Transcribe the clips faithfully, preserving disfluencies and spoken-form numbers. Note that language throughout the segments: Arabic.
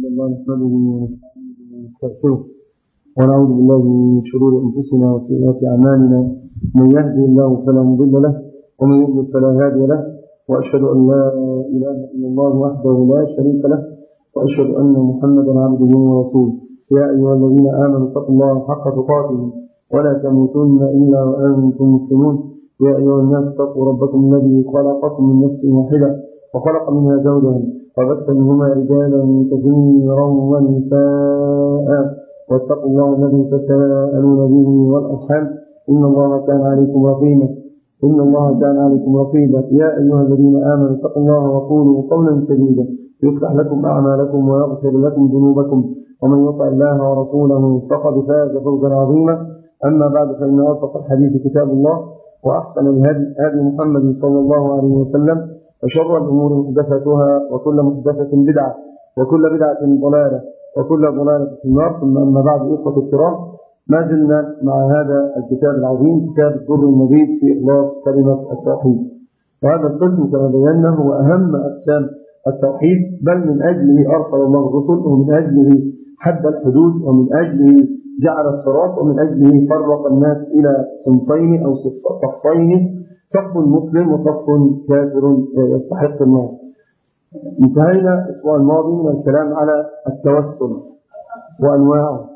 إلا الله نحمده ونستغفره ونعوذ بالله من شرور أنفسنا وسيئات أعمالنا. من يهدي الله فلا مضل له ومن يضلل فلا هادي له، وأشهد أن لا إله إلا الله وحده لا شريك له، وأشهد أن محمدا عبده ورسوله. يا أيها الذين آمنوا اتقوا الله حق تقاته ولا تموتن إلا وأنتم مسلمون. يا أيها الناس اتقوا ربكم الذي خلقكم من نفس واحدة وخلق منها زوجها وبث منهما رجالا كثيرا ونساء، واتقوا الله الذي تساءلون به والأرحام إن الله كان عليكم رقيبا إن الله كان عليكم رقيبا. يا أيها الذين آمنوا اتقوا الله وقولوا قولا سديدا يصلح لكم أعمالكم ويغفر لكم ذنوبكم، ومن يطع الله ورسوله فقد فاز فوزا عظيما. أما بعد، فإن أصدق الحديث كتاب الله، وأحسن الهدي هدي محمد صلى الله عليه وسلم، وشر الأمور محدثاتها، وكل محدثة بدعة، وكل بدعة ضلالة، وكل ضلالة في النار. ثم أما بعد، إخوة الكرام، ما زلنا مع هذا الكتاب العظيم، كتاب الدر المبيد في إخلاص كلمة التوحيد. وهذا القسم كما بينا هو أهم أقسام التوحيد، بل من أجله أرسل الله الرسل، ومن أجله حد الحدود، ومن أجله جعل الصراط، ومن أجله فرق الناس إلى صنفين أو صفين، صف مسلم وصف كافر يستحق النار. انتهينا الأسبوع الماضي من الكلام على التوسل وأنواعه.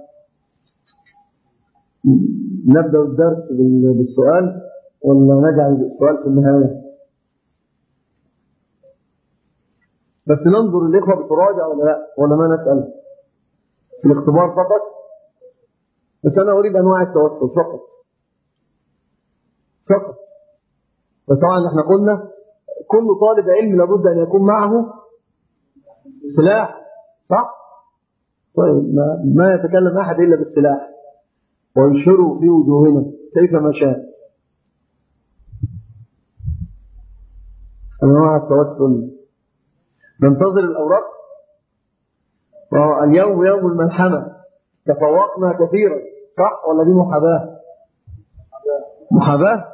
نبدأ الدرس بالسؤال ولا نجعل السؤال في النهاية؟ بس ننظر الإخوة بتراجع ولا لا، ولا ما نسأل في الاختبار فقط؟ بس أنا أريد أنواع التوسل فقط فقط. فطبعا احنا قلنا كل طالب علم لابد أن يكون معه سلاح، صح؟ طيب ما, ما يتكلم أحد إلا بالسلاح وينشره في وجوهنا كيفما شاء. أنواع التوسل، ننتظر الأوراق. اليوم يوم الملحمة، تفوقنا كثيرا، صح ولا دي محاباة؟ محاباة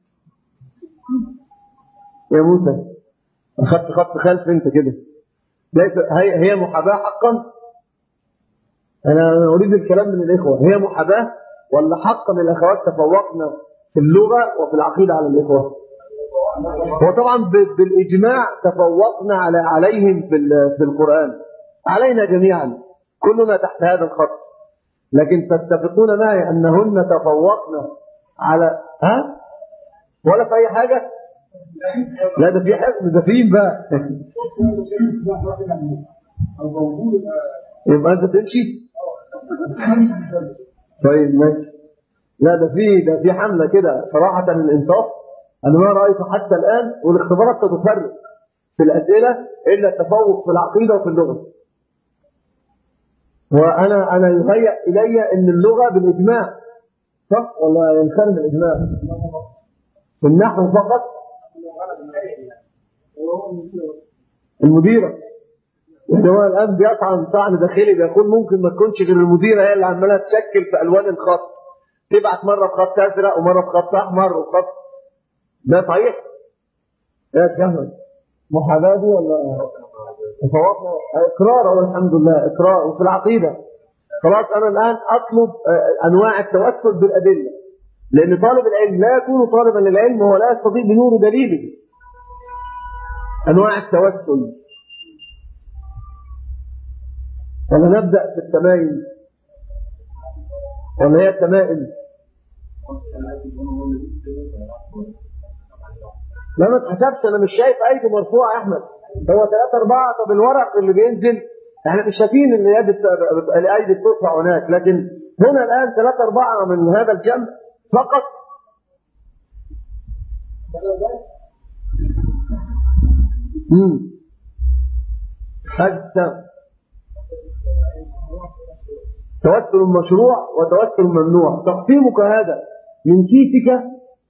يا موسى، أخذت خط خلف أنت كده. هي هي محاباة حقا؟ أنا أريد الكلام من الإخوة، هي محاباة ولا حقا الأخوات تفوقنا في اللغة وفي العقيدة على الإخوة؟ وطبعا بالإجماع تفوقنا على عليهم في في القرآن، علينا جميعا كلنا تحت هذا الخط. لكن تتفقون معي أنهن تفوقنا على ها ولا في أي حاجة؟ لا ده في حزم، ده فين بقى؟ يبقى أنت تمشي؟ طيب ماشي. لا ده في ده في حملة كده صراحة للإنصاف. أنا ما رأيت حتى الآن، والاختبارات تتفرق في الأسئلة إلا التفوق في العقيدة وفي اللغة. وأنا أنا يهيأ إلي أن اللغة بالإجماع، صح ولا ينخرم الإجماع؟ في النحو فقط المديرة، يعني هو الآن بيطعن طعن داخلي، بيقول ممكن ما تكونش غير المديرة هي اللي عمالة تشكل في ألوان الخط، تبعت مرة بخط أزرق ومرة بخط أحمر وخط. ده صحيح يا شهر محاباة دي ولا تفوقنا؟ إقرار أو الحمد لله إقرار. وفي العقيدة خلاص أنا الآن أطلب أنواع التوسل بالأدلة، لأن طالب العلم لا يكون طالبا للعلم وهو لا يستطيع بنور دليله. أنواع التوسل، ولا نبدأ في التمايل ولا هي التمائل؟ لا ما تحسبش، أنا مش شايف أيدي مرفوعة يا أحمد، هو ثلاثة أربعة. طب الورق اللي بينزل احنا مش شايفين ان يد الأيدي بترفع هناك، لكن هنا الآن ثلاثة أربعة من هذا الجمع فقط. امم حدث توسل مشروع وتوسل ممنوع. تقسيمك هذا من كيسك؟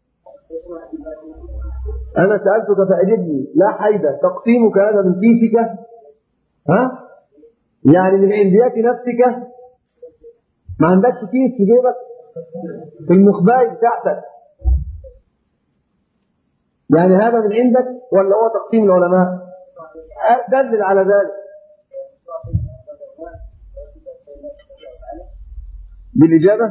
أنا سألتك فأجبني لا حيدة. تقسيمك هذا من كيسك؟ ها؟ يعني من عنديات نفسك؟ ما عندكش كيس في جيبك في المخباي بتاعتك؟ يعني هذا من عندك ولا هو تقسيم العلماء؟ دلل على ذلك. بالإجابة؟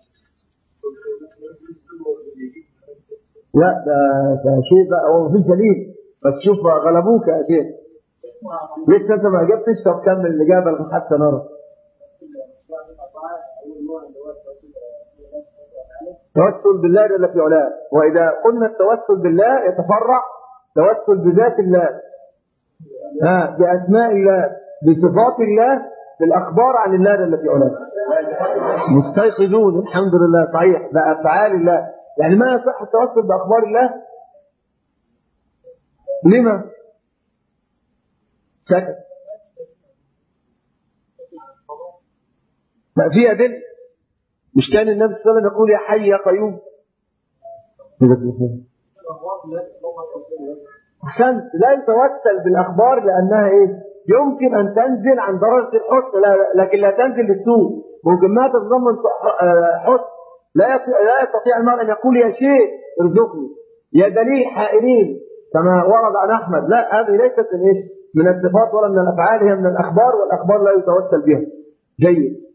لا ده, ده شيء بقى هو مفيش دليل، بس شوف غلبوك يا شيخ. لسه انت ما اجبتش؟ طب كمل الإجابة حتى نرى. توسل بالله جل في علاه. وإذا قلنا التوسل بالله يتفرع توسل بذات الله، ها بأسماء الله، بصفات الله، بالأخبار عن الله جل في علاه. مستيقظون الحمد لله صحيح، بأفعال الله. يعني ما يصح التوسل بأخبار الله؟ لما؟ سكت. ما في أدلة. مش كان النبي صلى الله عليه وسلم يقول يا حي يا قيوم؟ أحسنت. لا يتوسل بالأخبار لأنها إيه؟ يمكن أن تنزل عن درجة الحسن، لا لكن لا تنزل للسوء. ممكن ما تتضمن حسن. لا لا يستطيع المرء أن يقول يا شيء ارزقني، يا دليل حائلين كما ورد عن أحمد. لا، هذه ليست من إيش؟ من الصفات ولا من الأفعال، هي من الأخبار، والأخبار لا يتوسل بها. جيد.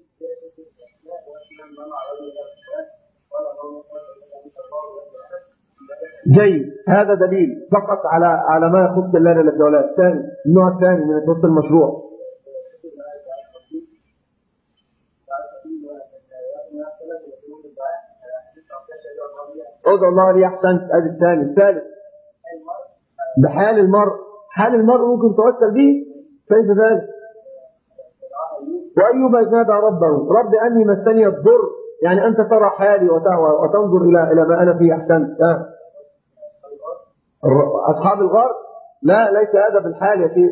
جيد، هذا دليل فقط على على ما يخص الله جل في علاه. الثاني، النوع الثاني من التوسل المشروع. ادعو الله لي احسنت. ادي الثاني. الثالث بحال المرء. حال المرء ممكن توسل به. كيف ذلك؟ وايوب اذ نادى ربه رب اني مسني الضر، يعني انت ترى حالي وتنظر الى الى ما انا فيه. احسنت. أه. اصحاب الغار؟ لا، ليس هذا بالحال يا شيخ.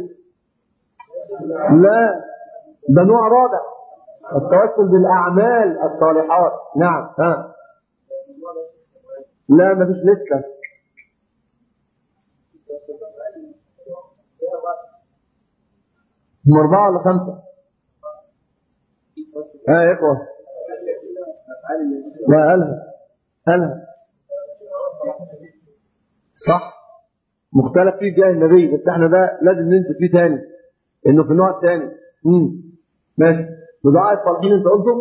لا، ده نوع رابع، التوسل بالاعمال الصالحات. نعم. ها أه. لا، ما فيش لسه. هم أربعة ولا خمسة؟ ها يا إخوة. لا، ألها ألها صح، مختلف فيه جاه النبي، بس احنا ده لازم ننزل فيه تاني، إنه في النوع الثاني. امم ماشي. بدعاء الصالحين أنت قلته؟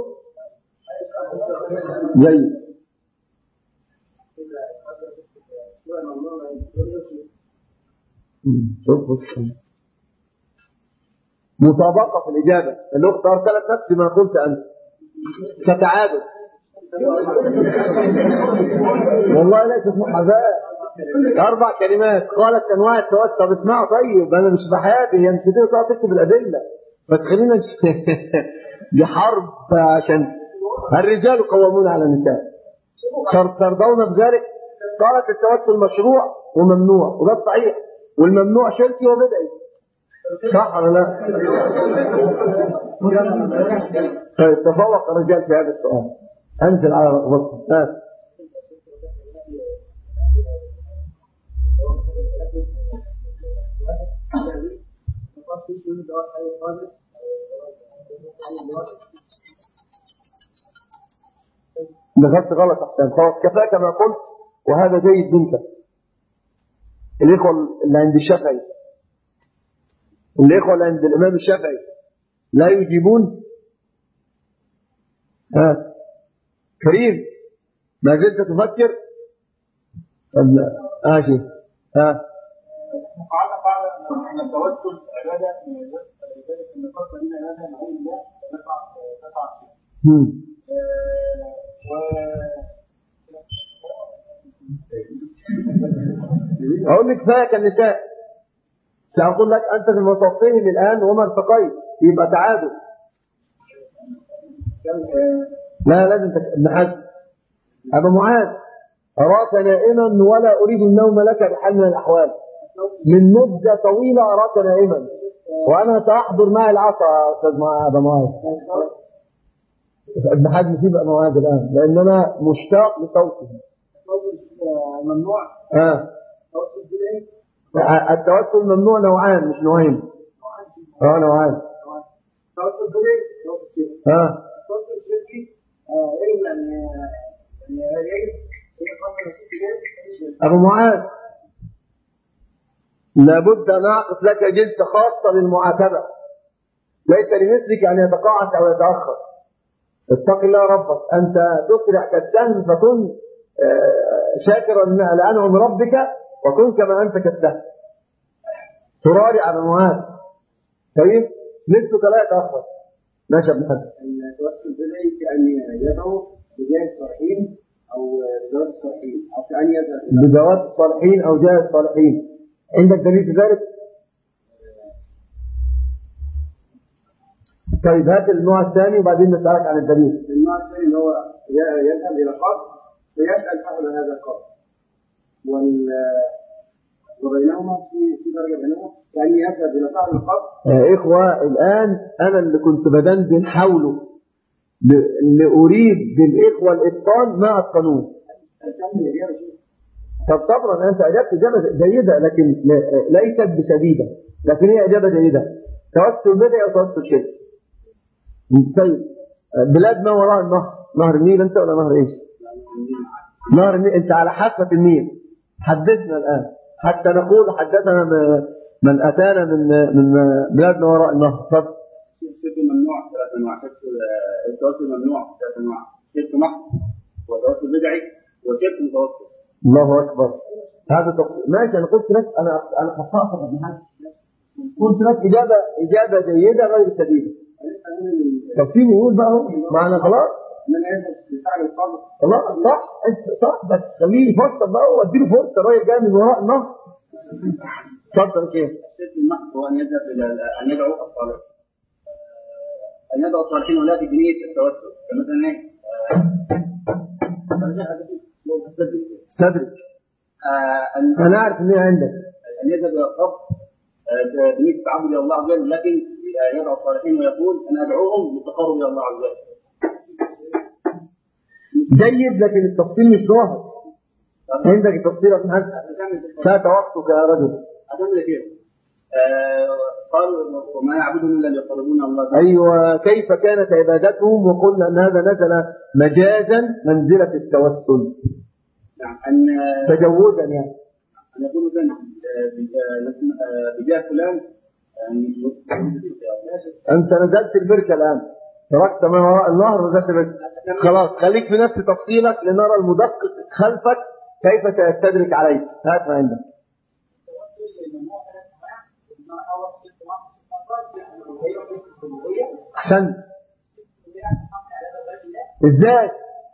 جيد. مطابقة في الإجابة. الأخت أرسلت نفس ما قلت أنت، كتعادل. والله ليست محاذاة. أربع كلمات قالت أنواع التوسل. اسمعوا طيب، أنا مش بحابي، هي مش بتقدر تكتب الأدلة، بس خلينا دي حرب عشان الرجال قوامون على النساء. ترضون بذلك؟ قالت التوسل مشروع وممنوع، وده صحيح، والممنوع شركي وبدعي، صح ولا لا؟ طيب تفوق الرجال في هذا السؤال. انزل على رغبتهم. دخلت غلط احسن. خلاص كفاك ما قلت، وهذا جيد منك. الاخوه اللي عند الشافعي، الاخوه اللي عند الامام الشافعي لا يجيبون. ها كريم، ما زلت تفكر؟ اه شيء. ها قال قال ان التوسل عباده من ذلك ان القصد بنا هذا مع الله تقع تقع امم اقول لك كفايه كالنساء. ساقول لك انت في مصفهم الان وما ارتقيت، يبقى تعادل. لا لازم تحدد. ابو معاذ، اراك نائما ولا اريد النوم لك بحال من الاحوال. من مده طويله اراك نائما وانا ساحضر معي العصا يا استاذ ابو معاذ. ابن حزم يسيب ابو معاذ الان لان انا مشتاق لصوته. ممنوع. اه التوسل ممنوع نوعان مش نوعين. اه نوعان. توسل بدعي توسل شركي. اه توسل شركي الا ان يعني ابو معاذ لابد ان اعقد لك جلسه خاصه للمعاتبه، ليس لمثلك ان يتقاعس او يتاخر. اتق الله ربك، أنت تسرع كالسهم فكن شاكرا لأنعم ربك وكن كما أنت كالسهم تراري على معاذ. طيب مثلك لا يتأخر. ماشي يا ابن حسن. التوسل بدأي كأن يدعو بجاه الصالحين أو بجواب الصالحين أو كأن يذهب بجواب الصالحين أو جاه الصالحين. عندك دليل في ذلك؟ طيب هات النوع الثاني وبعدين نسألك عن الدليل. النوع الثاني اللي هو يذهب إلى قبر ويسأل فعل هذا القبر وال وبينهما في في درجة بينهما كأن يذهب إلى صاحب القبر. يا إخوة الآن أنا اللي كنت بدندن حوله اللي أريد بالإخوة الإتقان مع القانون. طب صبرا، أنت أجبت إجابة جيدة لكن ليست بسديدة، لكن هي إجابة جيدة. توسل بدعي أو توسل شرك. طيب بلاد ما وراء النهر، نهر النيل أنت ولا نهر إيش؟ نهر النيل. أنت على حافة النيل. حدثنا الآن حتى نقول حدثنا من أتانا من من بلاد ما وراء النهر. طب الشرك ممنوع ثلاث أنواع، التوسل ممنوع ثلاث أنواع، شرك محض وتوسل بدعي وشرك متوسل. الله أكبر. هذا تفصيل. ماشي. أنا قلت لك أنا أنا خطأت في هذا. قلت لك إجابة إجابة جيدة غير سديدة. تفصيل يقول بقى معنا خلاص. من هذا بسعر القبر. خلاص صح أنت صح، بس خليه يفصل بقى وأديله فرصة. الراجل جاي من وراء النهر. اتفضل يا شيخ. الشرك المحض هو أن يذهب إلى أن يدعو الصالحين، أن يدعو الصالحين ولا بنية التوسل. كمثلا إيه؟ استدرك. آه أنا أعرف إن هي عندك. أن يذهب إلى القبر بنية التعبد إلى الله عز وجل، لكن يدعو الصالحين ويقول أن أدعوهم بالتقرب إلى الله عز وجل. جيد، لكن التفصيل مش ظاهر. عندك التفصيل يا ابن لا توقفك يا رجل. أكمل كده. قال وما يعبدون إلا ليقربون الله. أيوة. كيف كانت عبادتهم؟ وقلنا أن هذا نزل مجازا منزلة التوسل. نعم. أن تجوزا يعني. أن يقول مثلا بجاه فلان. أنت نزلت البركة الآن، تركت ما وراء النهر ونزلت البركة. خلاص خليك في نفس تفصيلك لنرى المدقق خلفك كيف سيستدرك عليك. هات ما عندك. أحسن. إزاي؟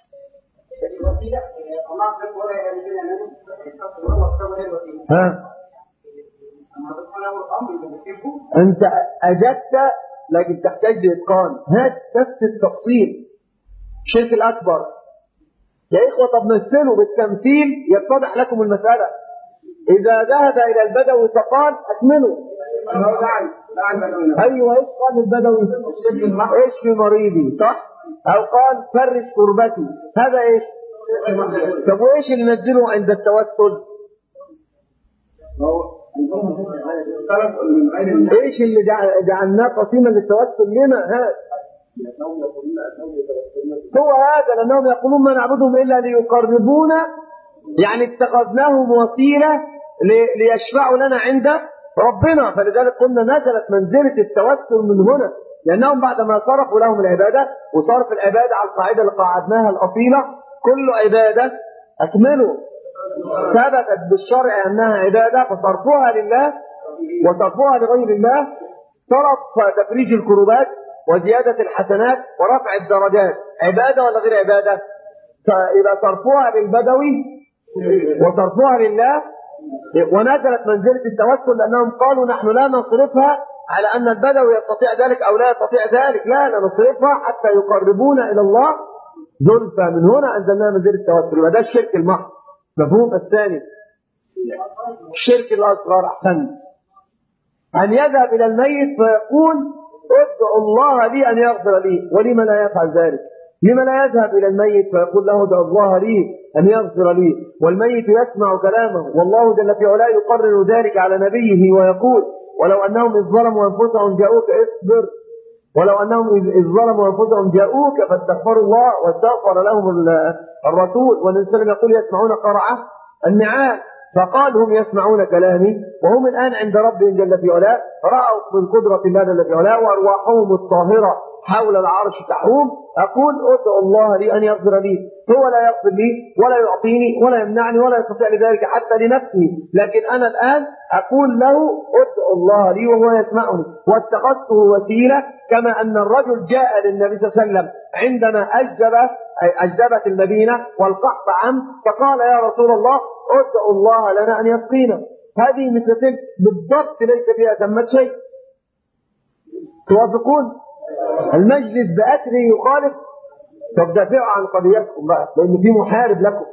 ها؟ أنت أجبت لكن تحتاج لإتقان. هات نفس التفصيل. الشرك الأكبر يا إخوة. طب مثلوا بالتمثيل يتضح لكم المسألة. إذا ذهب إلى البدوي فقال أكملوا. أيوة. إيش قال البدوي؟ إيش في مريضي، صح؟ أو قال فرش كربتي. هذا إيش؟ طب وإيش اللي نزله عند التوسل؟ إيش اللي جعلناه قسيما للتوسل لنا؟ هذا هو هذا، لأنهم يقولون ما نعبدهم إلا ليقربونا، يعني اتخذناهم وسيلة ليشفعوا لنا عند ربنا. فلذلك قلنا نزلت منزلة التوسل من هنا، لأنهم بعدما صرفوا لهم العبادة، وصرف العبادة على القاعدة اللي قاعدناها الأصيلة كل عبادة أكملوا ثبتت بالشرع أنها عبادة، فصرفوها لله وصرفوها لغير الله صرف تفريج الكروبات وزيادة الحسنات ورفع الدرجات عبادة ولا غير عبادة؟ فإذا صرفوها للبدوي وصرفوها لله. ونزلت منزلة التوسل لأنهم قالوا نحن لا نصرفها على أن البدوي يستطيع ذلك أو لا يستطيع ذلك، لا لا نصرفها حتى يقربونا إلى الله زلفى. من هنا أنزلنا منزلة التوسل. وده الشرك المحض. مفهوم الثاني الشرك الأصغر. أحسن. أن يذهب إلى الميت فيقول ادعو الله لي أن يغفر لي. ولما لا يفعل ذلك؟ لما لا يذهب إلى الميت فيقول له ادعو الله لي أن يغفر لي، والميت يسمع كلامه والله جل في علاه يقرر ذلك على نبيه ويقول ولو أنهم إذ ظلموا أنفسهم جاءوك اصبر ولو أنهم إذ ظلموا أنفسهم جاءوك فاستغفروا الله واستغفر لهم الرسول. والنبي صلى الله عليه وسلم يقول يسمعون قرعة النعال، فقال هم يسمعون كلامي وهم الآن عند ربهم جل في علاه رأوا من قدرة الله جل في علاه وأرواحهم الطاهرة حول العرش تحوم، أقول ادعو الله لي أن يغفر لي. هو لا يغفر لي ولا يعطيني ولا يمنعني ولا يستطيع لذلك حتى لنفسه، لكن أنا الآن أقول له ادعو الله لي وهو يسمعني، واتخذته وسيلة. كما أن الرجل جاء للنبي صلى الله عليه وسلم عندما أجدب أجدبت المدينة والقحط عم، فقال يا رسول الله ادعو الله لنا أن يسقينا. هذه مثل تلك بالضبط، ليس فيها ثمة شيء. توافقون؟ المجلس بأسره يخالف. طب دافعوا عن قضيتكم بقى، لأن في محارب لكم.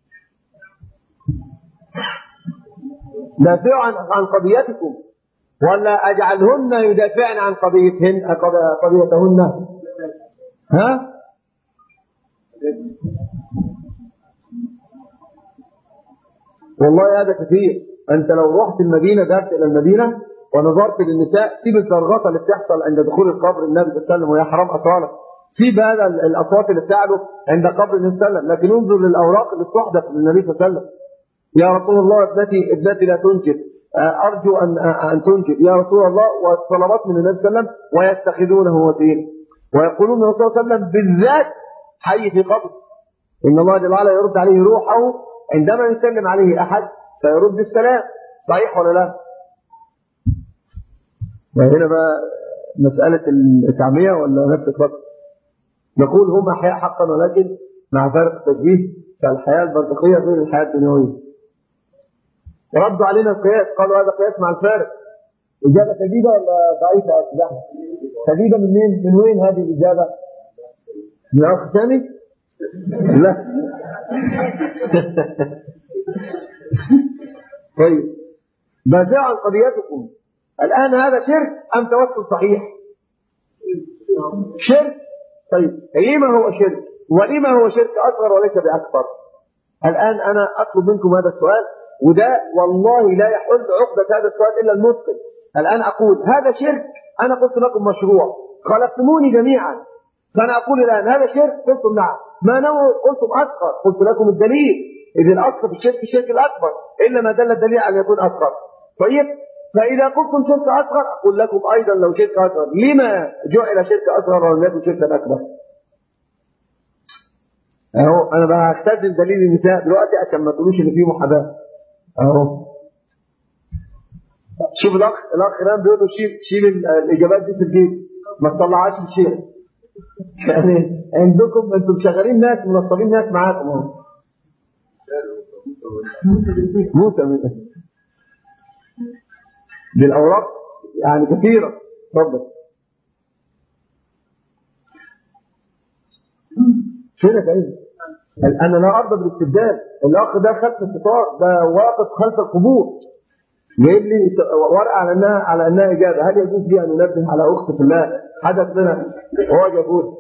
دافعوا عن عن قضيتكم، ولا أجعلهن يدافعن عن قضيتهن قضيتهن؟ ها؟ والله هذا كثير. أنت لو رحت المدينة، ذهبت إلى المدينة ونظرت للنساء، سيب الزرغطة اللي بتحصل عند دخول القبر النبي صلى الله عليه وسلم وهي حرام أصالة، سيب هذا الأصوات اللي بتعلو عند قبر النبي صلى الله عليه وسلم، لكن انظر للأوراق اللي بتحدث للنبي صلى الله عليه وسلم. يا رسول الله ابنتي ابنتي لا تنجب، أرجو أن أن تنجب يا رسول الله، والطلبات من النبي صلى الله عليه وسلم، ويتخذونه وسيلة، ويقولون الرسول صلى الله عليه وسلم بالذات حي في قبر، إن الله جل وعلا يرد عليه روحه عندما يسلم عليه أحد فيرد السلام. صحيح ولا لا؟ وهنا بقى مسألة التعمية ولا نفس الفرق؟ نقول هم أحياء حقا، ولكن مع فرق التشبيه، فالحياة البرزخية غير الحياة الدنيوية. ردوا علينا القياس، قالوا هذا قياس مع الفارق. إجابة سديدة ولا ضعيفة يا أستاذ؟ سديدة من مين؟ من وين هذه الإجابة؟ من أخ سامي؟ لا. طيب، دافعوا عن قضيتكم. الآن هذا شرك أم توسل صحيح؟ شرك. طيب لما هو شرك؟ ولما هو شرك أصغر وليس بأكبر؟ الآن أنا أطلب منكم هذا السؤال، وده والله لا يحل عقدة هذا السؤال إلا المتقن. الآن أقول هذا شرك، أنا قلت لكم مشروع، خلفتموني جميعا، فأنا أقول الآن هذا شرك، قلتم نعم. ما نوع؟ قلتم أصغر، قلت لكم الدليل، إذ الأصل في الشرك الشرك الأكبر، إلا ما دل الدليل على أن يكون أصغر. طيب، فإذا قلتم شرك أصغر أقول لكم أيضا لو شرك أصغر، لما جعل شرك أصغر ولم يكن شركا أكبر؟ أهو أنا بقى هستخدم دليل النساء دلوقتي عشان ما تقولوش إن فيه محاباة. أهو شوف الأخ الأخ رام بيقول له شيل شيل الإجابات دي في الجيب، ما تطلعهاش للشيخ. يعني عندكم أنتم شغالين ناس، منصبين ناس معاكم أهو. موسى من دي الأوراق يعني كثيرة. تفضل. فينك أيه؟ أنا لا أرضى بالاستبدال. الأخ ده خلف الستار، ده واقف خلف القبور، جايب لي ورقة على أنها على أنها إجابة. هل يجوز لي أن ننبه على أخت في الله حدث لنا وهو جابون؟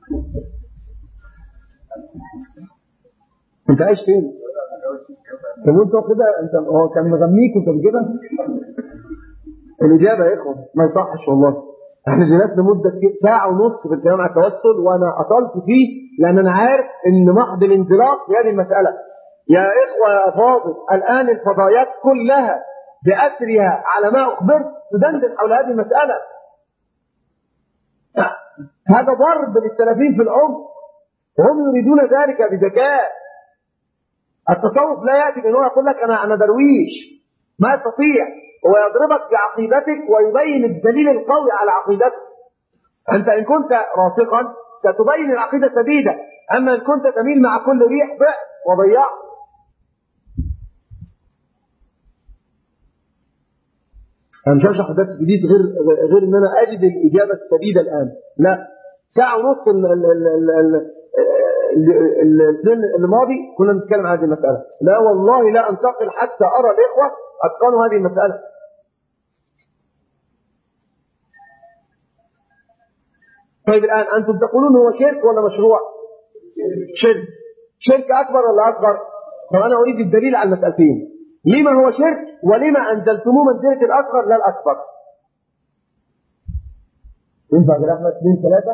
أنت عايش فين؟ طب وأنت كده أنت هو كان مغميك وأنت بتجيبها؟ الإجابة يا إخوة ما يصحش والله. احنا جلسنا مدة ساعة ونص في الكلام عن التوسل، وأنا أطلت فيه لأن أنا عارف إن محض الانزلاق في هذه المسألة. يا إخوة يا فاضل، الآن الفضائيات كلها بأسرها على ما أخبرت تدندن حول هذه المسألة. هذا ضرب للسلفيين في العمق، وهم يريدون ذلك بذكاء. التصوف لا يأتي بأنه يقول لك أنا أنا درويش، ما يستطيع. هو يضربك بعقيدتك ويبين الدليل القوي على عقيدتك. أنت إن كنت راسخا ستبين العقيدة سديدة، أما إن كنت تميل مع كل ريح ضعت وضيعت. أنا مش هشرح درس جديد غير غير إن أنا أجد الإجابة السديدة الآن. لا، ساعة ونص السنة الماضي كنا نتكلم عن هذه المسألة. لا والله لا أنتقل حتى أرى الإخوة أتقنوا هذه المسألة. طيب الآن أنتم تقولون هو شرك ولا مشروع؟ شرك. شرك أكبر ولا أصغر؟ طب أنا أريد الدليل على المسألتين، لما هو شرك ولما أنزلتموه منزلة الأصغر لا الأكبر. ينفع كده احنا اثنين ثلاثة؟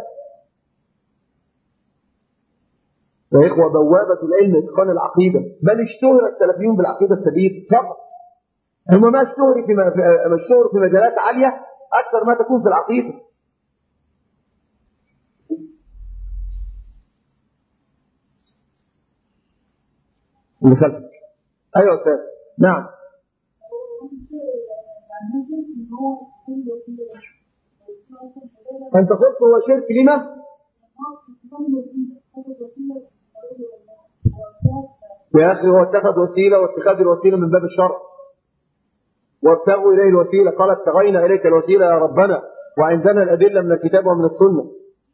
يا إخوة بوابة العلم إتقان العقيدة، بل اشتهر السلفيون بالعقيدة السديدة فقط. هم ما اشتهروا في ما اشتهروا في مجالات عالية أكثر ما تكون في العقيدة. اللي خلفك. ايوه يا استاذ. نعم. انت قلت هو شرك لما؟ يا اخي هو اتخذ وسيله، واتخاذ الوسيله من باب الشرع. وابتغوا اليه الوسيله، قال ابتغينا اليك الوسيله يا ربنا وعندنا الادله من الكتاب ومن السنه.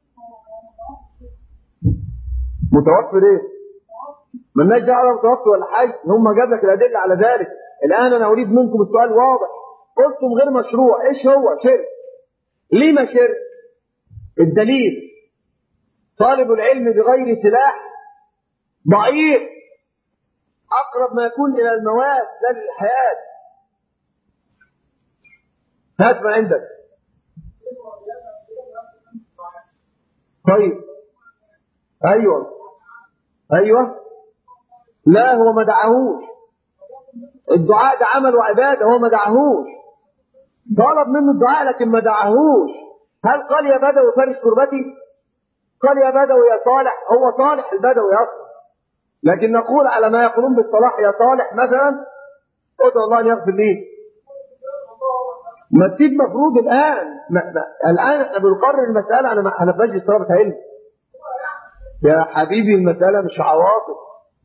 متوفر ايه؟ مالناش دعوه متوفر ولا حاجه، هم جاب لك الادله على ذلك. الان انا اريد منكم السؤال واضح. قلتم غير مشروع، ايش هو شرك؟ لما شرك؟ الدليل طالب العلم بغير سلاح ضعيف، اقرب ما يكون الى المواد لا للحياه. هات ما عندك. طيب ايوه ايوه. لا هو ما دعاهوش، الدعاء ده عمل وعباده، هو ما دعاهوش، طلب منه الدعاء لكن ما دعاهوش. هل قال يا بدوي فارش كربتي؟ قال يا بدوي يا صالح، هو صالح البدوي اصلا، لكن نقول على ما يقولون بالصلاح يا صالح مثلا ادعو الله ان يغفر لي. ما تسيب مفروض الان ما ما الان احنا بنقرر المساله. انا انا في مجلس طلبه علم يا حبيبي، المساله مش عواطف.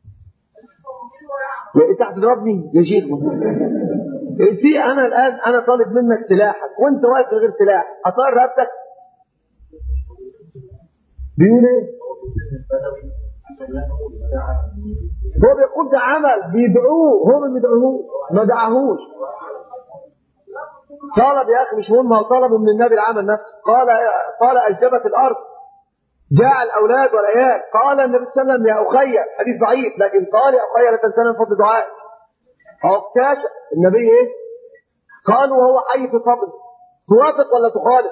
انت هتضربني يا شيخ؟ إيه انا الان انا طالب منك سلاحك وانت واقف من غير سلاح، اطير رقبتك؟ بيقول ايه؟ هو بيقول ده عمل بيدعوه، هو ما بيدعوهوش، ما دعاهوش. طلب يا اخي مش مهم، هو طلبه من النبي العمل نفسه. قال قال اجدبت الارض جاء الاولاد والعيال، قال النبي صلى الله عليه وسلم يا اخي، حديث ضعيف لكن قال يا اخي لا تنسانا من فضل دعائك. او اكتشف النبي ايه؟ قال وهو حي في قبره، توافق ولا تخالف؟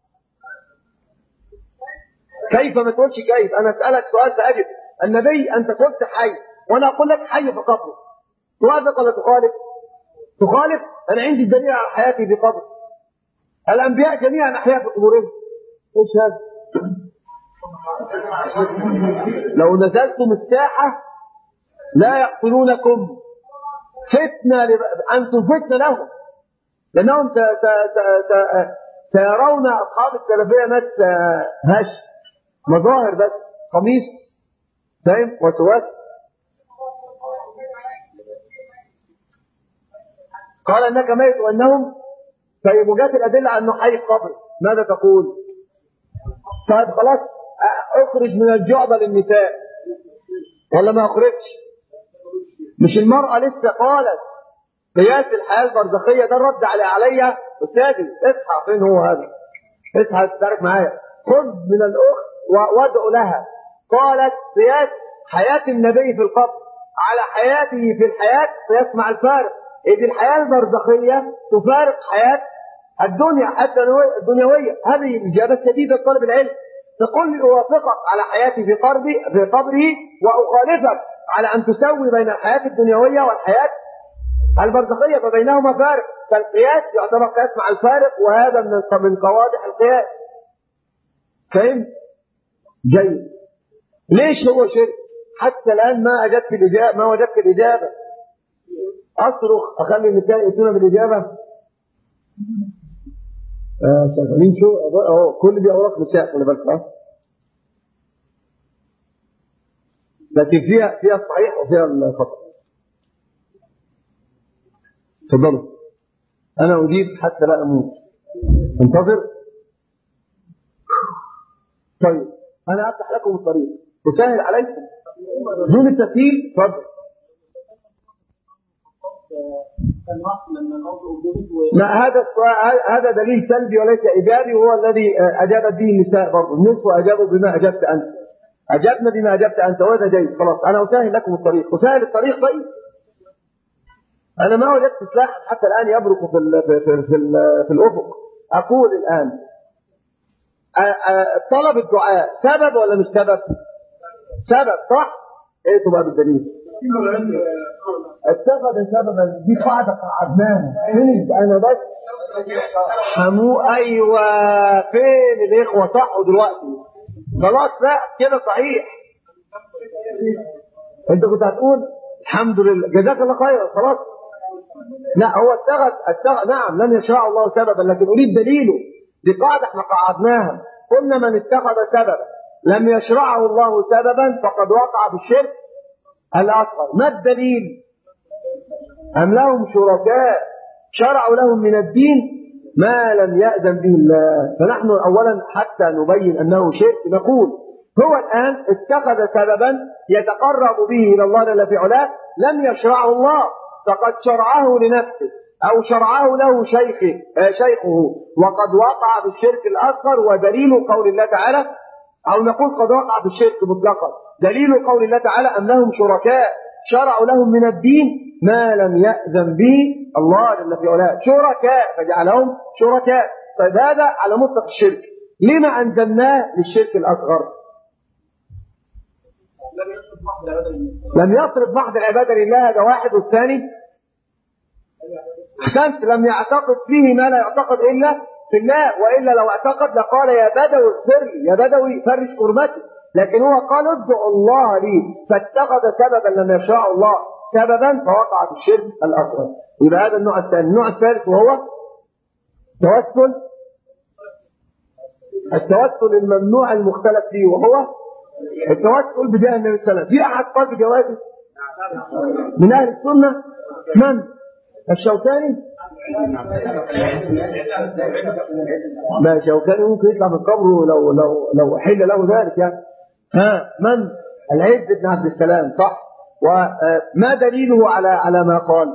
كيف ما تقولش كيف؟ انا اسالك سؤال فاجب. النبي انت قلت حي وانا اقول لك حي في قبره، توافق ولا تخالف؟ تخالف. انا عندي الدليل على حياتي في قبر. الانبياء جميعا احياء في قبورهم. ايش هذا؟ لو نزلتم الساحه لا يقتلونكم فتنه لب... انتم فتنه لهم، لانهم س... س... س... س... سيرون اصحاب السلفيه ناس هش مظاهر بس، قميص فاهم وسواك. قال انك ميت وانهم طيب، وجات الادله على انه حي في قبر، ماذا تقول؟ طيب خلاص اخرج من الجعبه للنساء ولا ما اخرجش؟ مش المراه لسه قالت قياس الحياه البرزخيه ده الرد علي عليا؟ استاذي اصحى، فين هو هذا؟ اصحى تشارك معايا. خذ من الاخت وادعو لها. قالت قياس حياه النبي في القبر على حياته في الحياه قياس مع الفارق، إذ الحياة البرزخية تفارق حياة الدنيا حتى الدنيوية. هذه الإجابة الشديدة لطالب العلم. تقول لي أوافقك على حياتي في قبري في قبري وأخالفك على أن تسوي بين الحياة الدنيوية والحياة البرزخية، فبينهما فارق. فالقياس يعتبر قياس مع الفارق، وهذا من من قوادح القياس. فهمت؟ جيد. ليش هو شرك؟ حتى الآن ما أجدت الإجابة، ما وجدت الإجابة. أصرخ أخلي النساء يأتون بالإجابة. آه شغالين شو أهو، كل دي أوراق نساء خلي بالك. ها لكن فيها فيها الصحيح وفيها الخطأ. تفضلوا. أنا أجيب حتى لا أموت. انتظر. طيب أنا أفتح لكم الطريق، أسهل عليكم دون التسهيل. تفضل. لا هذا هذا دليل سلبي وليس ايجابي، وهو الذي اجابت به النساء برضه. النسوه اجابوا بما اجبت انت، اجبنا بما اجبت انت، وهذا جيد. خلاص انا اسهل لكم الطريق، اسهل الطريق. طيب انا ما وجدت سلاح حتى الان يبرق في ال في في, في, في الافق. اقول الان طلب الدعاء سبب ولا مش سبب؟ سبب صح؟ ايه تبقى بالدليل؟ اتخذ سببا، دي قاعده قعدناها. فين انا بس حمو ايوه فين الاخوه صحوا دلوقتي؟ خلاص لا كده صحيح. انت كنت هتقول الحمد لله، جزاك الله خيرا، خلاص. لا هو اتخذ اتخذ نعم لم يشرع الله سببا، لكن اريد دليله. دي قاعده احنا قعدناها، قلنا من اتخذ سببا لم يشرعه الله سببا فقد وقع بالشرك الاصغر. ما الدليل؟ ام لهم شركاء شرعوا لهم من الدين ما لم يأذن به الله. فنحن اولا حتى نبين انه شرك نقول هو الان اتخذ سببا يتقرب به الى الله جل في علاه لم يشرعه الله، فقد شرعه لنفسه أو شرعه له شيخه شيخه وقد وقع بالشرك الأصغر. ودليل قول الله تعالى، أو نقول قد وقع بالشرك مطلقا، دليل قول الله تعالى أم لهم شركاء شرعوا لهم من الدين ما لم يأذن به الله جل في علاه، شركاء فجعلهم شركاء. طيب هذا على مطلق الشرك، لما أنزلناه للشرك الأصغر؟ لم يصرف محض العبادة لله، هذا واحد. والثاني أحسنت، لم يعتقد فيه ما لا يعتقد إلا في الله، وإلا لو اعتقد لقال يا بدوي اغفر لي، يا بدوي فرج كربتي، لكن هو قال ادعوا الله لي، فاتخذ سببا لم يشرعه الله سببا فوقع في الشرك الأصغر. يبقى هذا النوع الثاني. النوع الثالث وهو توسل، التوسل الممنوع المختلف فيه، وهو التوسل بداية النبي صلى الله عليه وسلم. في أحد قال بجوازه من أهل السنة؟ من؟ الشوكاني؟ ما شوكاني ممكن يطلع من قبره لو لو لو حل له ذلك يعني. ها من؟ العز بن عبد السلام، صح. وما دليله على على ما قال؟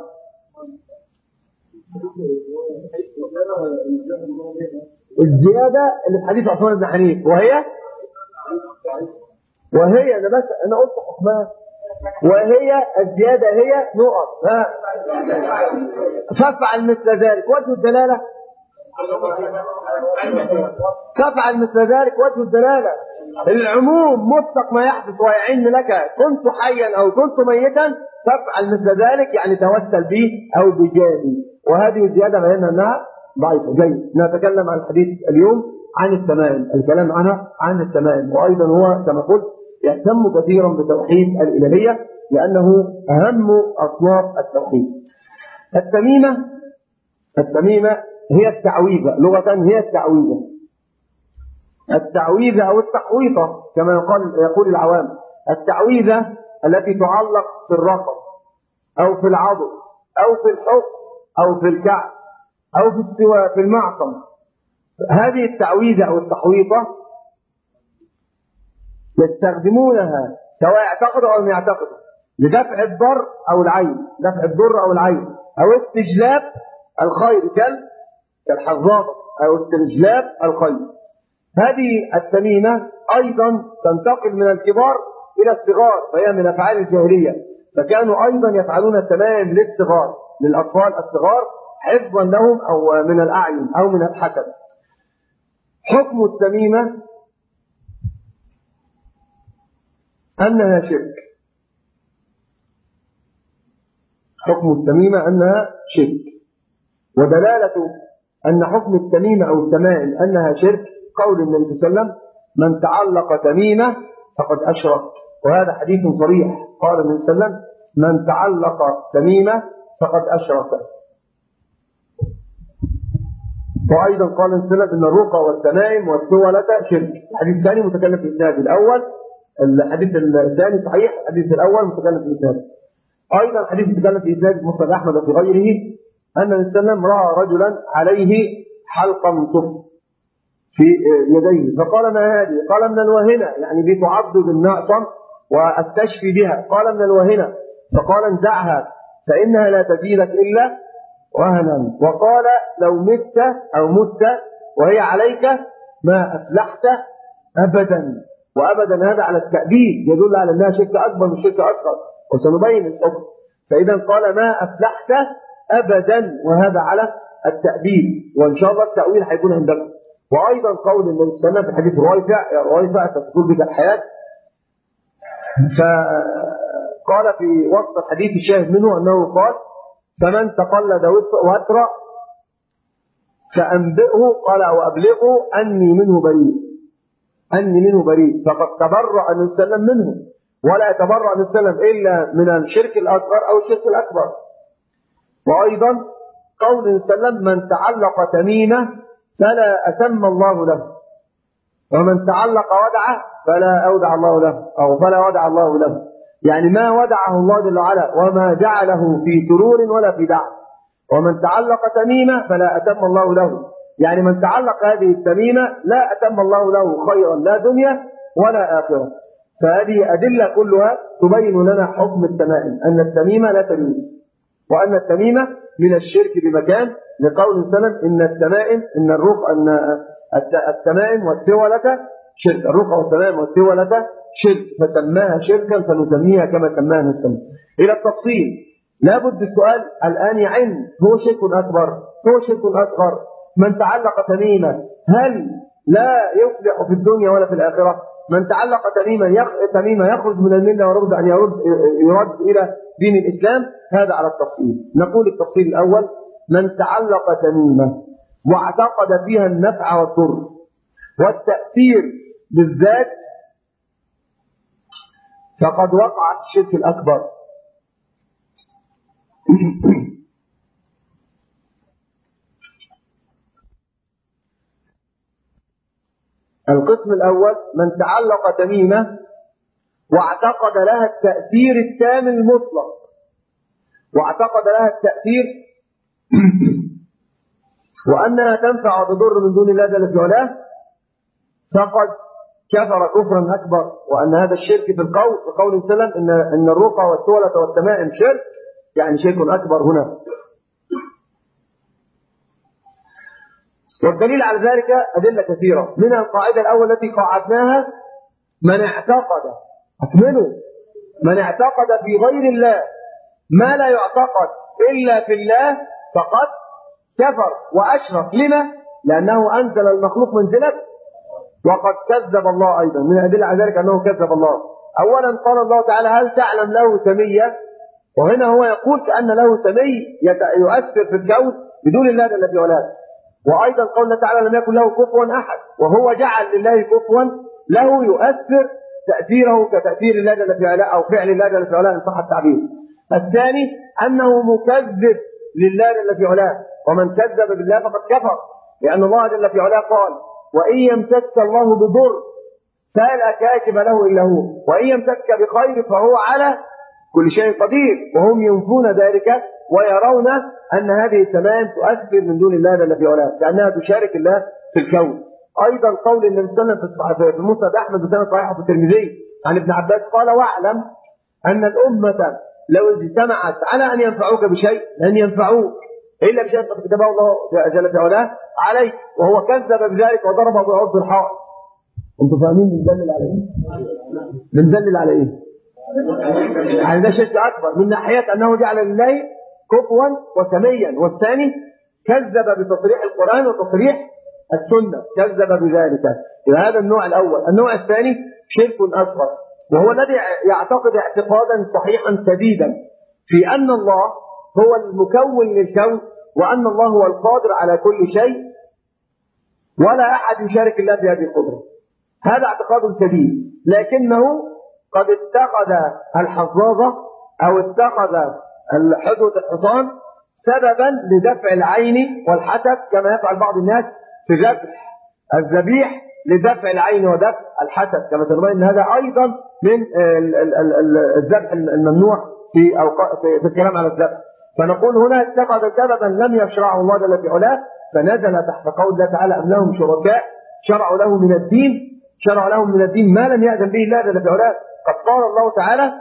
الزيادة اللي في حديث عثمان بن حنيف، وهي وهي أنا بس أنا قلت حكمها، وهي الزيادة هي نقط. ها تفعل مثل ذلك وجه الدلالة، تفعل مثل ذلك وجه الدلالة العموم مطلق ما يحدث ويعين لك كنت حيا أو كنت ميتا تفعل مثل ذلك، يعني توسل به أو بجاني. وهذه الزيادة بينا أنها ضعيفة. جيد، نتكلم عن الحديث اليوم عن التمائم، الكلام عنها عن التمائم. وأيضا هو كما قلت يهتم كثيرا بتوحيد الإلهية لأنه أهم أصناف التوحيد. التميمة، التميمة هي التعويذة، لغة هي التعويذة، التعويذة أو التحويطة كما يقول يقول العوام. التعويذة التي تعلق في الرقبة أو في العضد أو في الحق أو في الكعب أو في السواء في المعصم. هذه التعويذة أو التحويطة يستخدمونها سواء اعتقدوا أو لم يعتقدوا لدفع الضر أو العين، دفع الضر أو العين، أو استجلاب الخير كالحظاظة أو استجلاب الخير. هذه التميمة أيضا تنتقل من الكبار إلى الصغار، فهي من أفعال الجاهلية، فكانوا أيضا يفعلون التمائم للصغار، للأطفال الصغار حفظا لهم أو من الأعين أو من الحسد. حكم التميمة أنها شرك، حكم التميمة أنها شرك. ودلالة أن حكم التميمة أو التمائم أنها شرك قول النبي صلى الله عليه وسلم من تعلق تميمة فقد أشرك، وهذا حديث صريح. قال النبي صلى الله عليه وسلم من تعلق تميمة فقد أشرك. وأيضا قال النبي صلى الله عليه وسلم إن الرقى والتمائم والتولة شرك. الحديث الثاني متكلم في إسناد الأول، الحديث الثاني صحيح، الحديث الأول متكلم في إسناد. أيضا الحديث متكلم في إسناد مسند أحمد وفي غيره أن النبي صلى الله عليه وسلم رأى رجلا عليه حلقة من صفر في يديه، فقال ما هذه؟ قال من الوهنة، يعني دي تعض بالنعصم واستشفي بها. قال من الوهنة، فقال انزعها فإنها لا تزيدك إلا وهنا. وقال لو مت أو مت وهي عليك ما أفلحت أبدا. وأبدا هذا على التأبيد يدل على أنها شرك أكبر من شرك أصغر، وسنبين الحكم. فإذا قال ما أفلحت أبدا، وهذا على التأبيد، وإن شاء الله التأويل هيكون عندكم. وأيضا قول النبي صلى الله عليه وسلم في حديث رويفع، يا رويفع ستطول بك الحياة، فقال في وسط الحديث الشاهد منه أنه قال فمن تقلد وترى فأنبئه، قال أو أبلغه أني منه بريء، أني منه بريء، فقد تبرأ النبي صلى الله عليه وسلم منه. ولا يتبرأ النبي صلى الله عليه وسلم إلا من الشرك الأصغر أو الشرك الأكبر. وأيضا قول النبي صلى الله عليه وسلم: من تعلق تميمة فلا أتم الله له، ومن تعلق ودعه فلا أودع الله له، أو فلا ودع الله له، يعني ما ودعه الله جل وعلا وما جعله في سرور ولا في دعم. ومن تعلق تميمة فلا أتم الله له، يعني من تعلق هذه التميمة لا أتم الله له خيرا لا دنيا ولا آخرة. فهذه أدلة كلها تبين لنا حكم التمائم، أن التميمة لا تجوز، وأن التميمة من الشرك بمكان، لقول سلم: إن التمائم إن الرق أن التمائم والتولة شرك، الرقى والتمائم والتولة شرك، فسماها شركا فنسميها كما سماها النبي. إلى التفصيل لابد السؤال الآن يعين: هو شرك أكبر؟ هو شرك أصغر؟ من تعلق تميمة هل لا يصلح في الدنيا ولا في الآخرة؟ من تعلق تميما تميما يخرج من الملة ورد أن يرد, يرد إلى دين الإسلام؟ هذا على التفصيل. نقول التفصيل الأول: من تعلق تميمة واعتقد فيها النفع والضر والتأثير بالذات فقد وقع في الشرك الأكبر. القسم الأول: من تعلق تميمة واعتقد لها التأثير التام المطلق، واعتقد لها التأثير وأنها تنفع وتضر من دون الله جل وعلا، فقد كفر كفرا أكبر. وأن هذا الشرك في القول، في قول صلى الله عليه وسلم: إن إن الرقى والتولة والتمائم شرك، يعني شرك أكبر هنا. والدليل على ذلك أدلة كثيرة، منها القاعدة الأولى التي قاعدناها: من اعتقد أكمله من اعتقد في غير الله ما لا يعتقد إلا في الله فقد كفر وأشرك. لما؟ لأنه أنزل المخلوق منزلة وقد كذب الله. أيضا من الأدلة على ذلك أنه كذب الله. أولا قال الله تعالى: هل تعلم له سميا؟ وهنا هو يقول كأن له سمي يؤثر في الكون بدون الله جل وعلا. وأيضا قال تعالى: لم يكن له كفوا أحد، وهو جعل لله كفوا له يؤثر تأثيره كتأثير الله جل وعلا أو فعل الله جل وعلا إن صح التعبير. الثاني أنه مكذب لله جل وعلا، ومن كذب بالله فقد كفر، لأن الله جل وعلا قال: وإن يمسك الله بضر فلا كاشف له إلا هو، وإن يمسك بخير فهو على كل شيء قدير. وهم ينفون ذلك ويرون أن هذه التمائم تؤثر من دون الله جل وعلا، كأنها تشارك الله في الكون. أيضا قول النبي صلى الله عليه وسلم في مسند أحمد بسند صحيح في الترمذي عن ابن عباس قال: واعلم أن الأمة لو اجتمعت على أن ينفعوك بشيء لن ينفعوك إلا بشيء قد كتبه الله جل وعلا عليك. وهو كذب بذلك وضرب بعرض الحائط. أنتم فاهمين بندلل على إيه؟ بندلل على إيه؟ يعني ده شرك أكبر من ناحية أنه جعل لله كفوا وسميا، والثاني كذب بتصريح القرآن وتصريح السنة، كذب بذلك. هذا النوع الأول. النوع الثاني شرك أصغر، وهو الذي يعتقد اعتقادا صحيحا سديدا في أن الله هو المكون للكون، وأن الله هو القادر على كل شيء ولا أحد يشارك الله في هذه القدرة. هذا اعتقاد سديد، لكنه قد اتخذ الحظاظة أو اتخذ حدوة الحصان سببا لدفع العين والحسد، كما يفعل بعض الناس في ذبح الذبيح لدفع العين ودفع الحسد، كما تقولون ان هذا ايضا من الذبح الممنوع في في الكلام على الذبح. فنقول هنا اتخذ سببا لم يشرعه الله جل وعلا، فنزل تحت قول الله تعالى: أم لهم شركاء شرعوا له من الدين شرعوا لهم من الدين ما لم يأذن به الله جل وعلا. قد قال الله تعالى: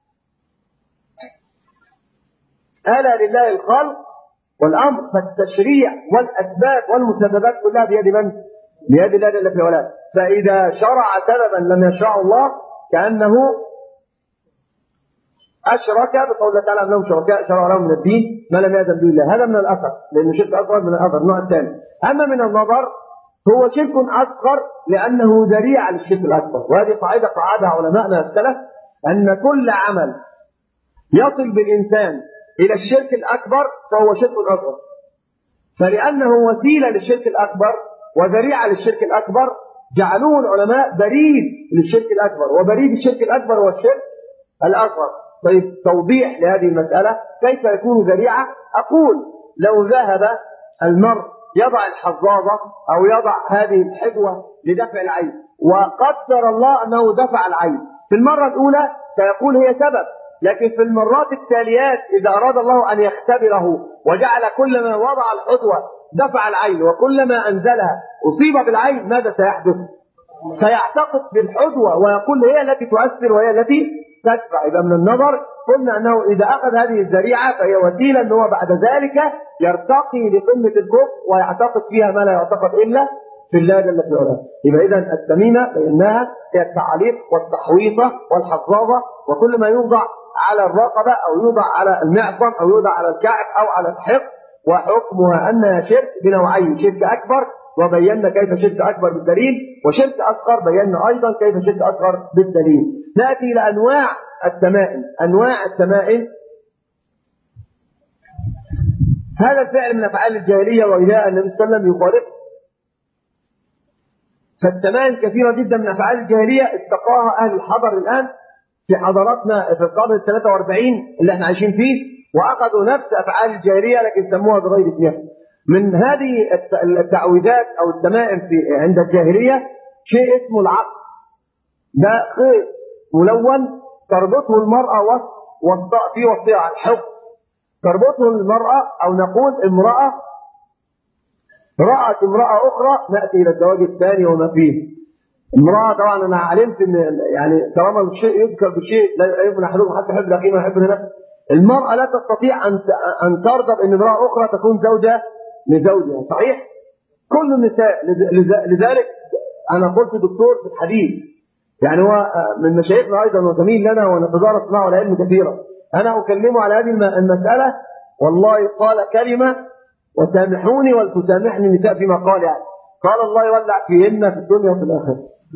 ألا لله الخلق والأمر. فالتشريع والأسباب والمسببات كلها بيد من؟ بيد الله جل وعلا. فإذا شرع سببا لم يشرعه الله كأنه أشرك بقول الله تعالى: أنهم شركاء شرعوا لهم من الدين ما لم يأذن به الله. هذا من الأثر، لأنه شرك أصغر من الأثر. النوع الثاني: أما من النظر هو شرك أصغر لأنه ذريعة للشرك الأكبر. وهذه قاعدة قاعدها علماءنا السلف، أن كل عمل يصل بالإنسان إلى الشرك الأكبر فهو شرك أصغر. فلأنه وسيلة للشرك الأكبر وذريعة للشرك الأكبر جعلوه العلماء بريد للشرك الأكبر، وبريد الشرك الأكبر هو الشرك الأصغر. طيب توضيح لهذه المسألة كيف يكون ذريعة. أقول لو ذهب المرء يضع الحظاظة أو يضع هذه الحجوة لدفع العين وقدر الله أنه دفع العين في المرة الأولى سيقول هي سبب، لكن في المرات التاليات إذا أراد الله أن يختبره وجعل كل ما وضع الحجوة دفع العين وكلما أنزلها أصيب بالعين، ماذا سيحدث؟ سيعتقد بالحجوة ويقول هي التي تؤثر وهي التي تدفع. إذا من النظر قلنا أنه إذا أخذ هذه الذريعة فهي وسيلة أنه بعد ذلك يرتقي لقمة الكفر ويعتقد فيها ما لا يعتقد إلا في الله جل في علاه. يبقى إذا التميمة بأنها هي التعليق والتحويطة والحظاظة وكل ما يوضع على الرقبة أو يوضع على المعصم أو يوضع على الكعب أو على الحق، وحكمها أنها شرك بنوعين: شرك أكبر وبينا كيف شرك أكبر بالدليل، وشرك أصغر بينا أيضا كيف شرك أصغر بالدليل. نأتي إلى أنواع التمائم. أنواع التمائم هذا الفعل من أفعال الجاهلية وإلى النبي صلى الله عليه وسلم يخالف. فالتمائم كثيرة جدا من أفعال الجاهلية استقاها أهل الحضر الآن في حضاراتنا في القرن الثالث والأربعين اللي احنا عايشين فيه، وأخذوا نفس أفعال الجاهلية لكن سموها بغير اسمها. من هذه التعويذات أو التمائم في عند الجاهلية شيء اسمه العقد. ده خيط ملون تربطه المرأة وسط في وسطها الحب، تربطه المرأة أو نقول امرأة رأت امرأة أخرى، نأتي إلى الزواج الثاني وما فيه. امرأة طبعا أنا علمت إن يعني طالما الشيء يذكر بشيء لا يمكن أحدهم حتى يحب أخيه ما يحب لنفسه. المرأة لا تستطيع أن أن ترضى بأن امرأة أخرى تكون زوجة لزوجها، صحيح؟ كل النساء. لذلك أنا قلت دكتور في الحديث، يعني هو من مشايخنا أيضا وزميل لنا ونتدارس معه العلم كثيرا. أنا أكلمه على هذه المسألة والله قال كلمة وسامحوني ولتسامحني النساء فيما قال، يعني قال الله يولع فيهن في الدنيا وفي الآخرة.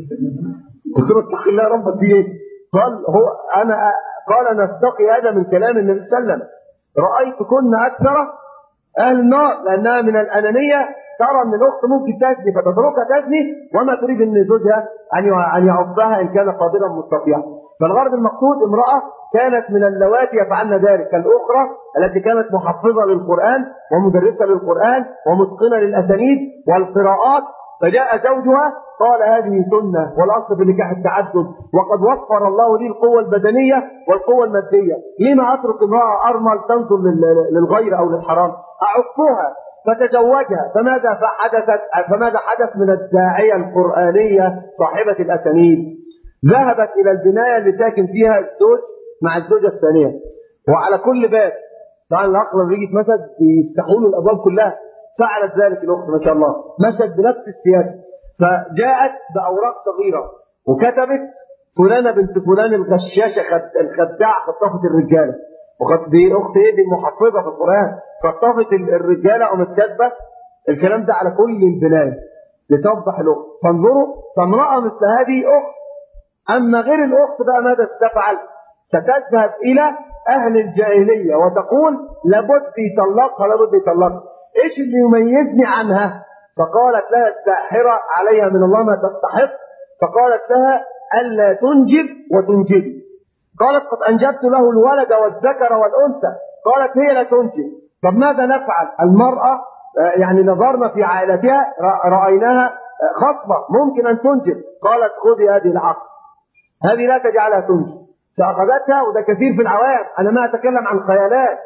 قلت له اتق الله ربك في ايه؟ قال هو أنا قال نستقي هذا من كلام النبي صلى الله عليه وسلم: رأيتكن أكثر أهل النار، لأنها من الأنانية ترى أن الأخت ممكن تزني فتتركها تزني وما تريد أن زوجها أن يعفها إن كان قادرا مستطيعا. فالغرض المقصود امرأة كانت من اللواتي يفعلن ذلك، الأخرى التي كانت محفظة للقرآن ومدرسة للقرآن ومتقنة للأسانيد والقراءات، فجاء زوجها قال هذه سنة والأصل في النكاح التعدد، وقد وفر الله لي القوة البدنية والقوة المادية، لما أترك امرأة أرمل تنظر للغير أو للحرام؟ أعفها. فتزوجها. فماذا حدثت؟ فماذا حدث من الداعية القرآنية صاحبة الأسانيد؟ ذهبت إلى البناية اللي ساكن فيها الزوج مع الزوجة الثانية، وعلى كل باب طبعا الأخ لما يجي مسجد يفتحوا له الأبواب كلها. فعلت ذلك الأخت ما شاء الله، مشت بنفس السياسة، فجاءت بأوراق صغيرة وكتبت فلانة بنت فلان الغشاشة الخداعة خطفت الرجالة، وقد دي أخت إيه دي محفظة في القرآن، خطفت الرجالة ومت كاتبة الكلام ده على كل البلاد لتفضح الأخت. فانظروا، فامرأة مثل هذه أخت. أما غير الأخت بقى ماذا ستفعل؟ ستذهب إلى أهل الجاهلية وتقول لابد يطلقها لابد يطلقها. إيش اللي يميزني عنها؟ فقالت لها الساحرة عليها من الله ما تستحق، فقالت لها ألا تنجب وتنجبي. قالت قد أنجبت له الولد والذكر والأنثى. قالت هي لا تنجب. طب ماذا نفعل؟ المرأة يعني نظرنا في عائلتها رأيناها خصبة ممكن أن تنجب. قالت خذي هذه العقل، هذه لا تجعلها تنجب. فأخذتها، وده كثير في العوام، أنا ما أتكلم عن خيالات.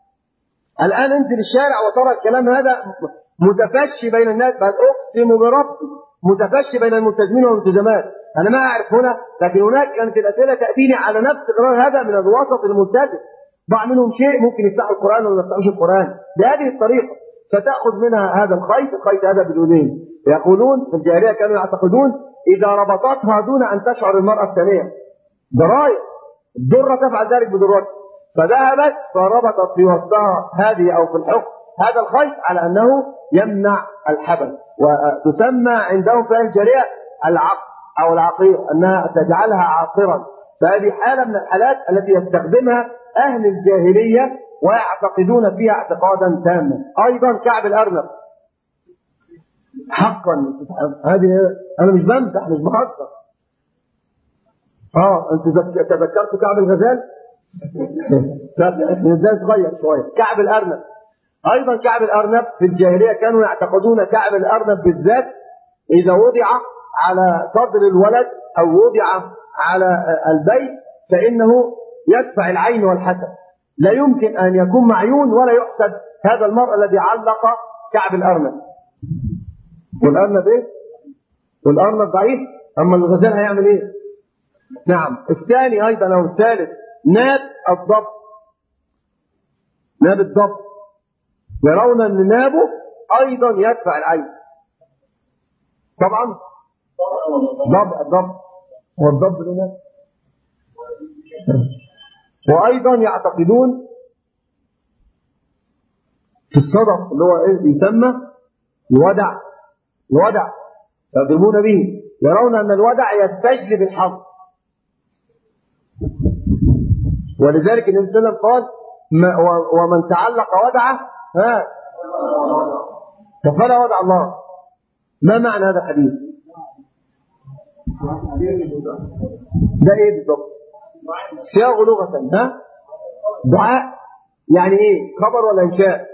الآن انزل الشارع وترى الكلام هذا متفشي بين الناس، بل أقسم بربي متفشي بين الملتزمين والملتزمات. أنا ما أعرف هنا، لكن هناك كانت الأسئلة تأتيني على نفس القرار هذا من الوسط الملتزم. ضع منهم شيء ممكن يفتحوا القرآن ولا ما يفتحوش القرآن بهذه الطريقة، فتأخذ منها هذا الخيط، الخيط هذا بالأذين. يقولون في الجاهلية كانوا يعتقدون إذا ربطتها دون أن تشعر المرأة الثانية دراية الدرة تفعل ذلك بدرتها، فذهبت فربطت في وسطها هذه أو في الحكم هذا الخيط على أنه يمنع الحبل. وتسمى عندهم في الجاهلية العقر أو العقير، أنها تجعلها عاقرا. فهذه حالة من الحالات التي يستخدمها أهل الجاهلية ويعتقدون فيها اعتقادا تاما. أيضا كعب الأرنب حقا، هذه أنا مش بمزح مش بهزر، اه انت تذكرت كعب الغزال؟ ازاي صغير شويه. كعب الارنب ايضا، كعب الارنب في الجاهليه كانوا يعتقدون كعب الارنب بالذات اذا وضع على صدر الولد او وضع على البيت فانه يدفع العين والحسد، لا يمكن ان يكون معيون ولا يحسد هذا المرء الذي علق كعب الارنب. والارنب ايه؟ والارنب ضعيف، اما الغزال هيعمل ايه؟ نعم. الثاني ايضا او الثالث ناب الضب. ناب الضب يرون ان نابه ايضا يدفع العين. طبعا ضب الضب هو الضب لنا. وايضا يعتقدون في الصدف اللي هو ايه يسمى الودع. الودع يضربون به، يرون ان الودع يستجلب الحظ، ولذلك النبي صلى الله عليه وسلم قال ومن تعلق ودعه ها فلا ودع الله. ما معنى هذا الحديث؟ ده ايه بالضبط؟ صياغه لغة ها؟ دعاء يعني ايه؟ خبر ولا انشاء؟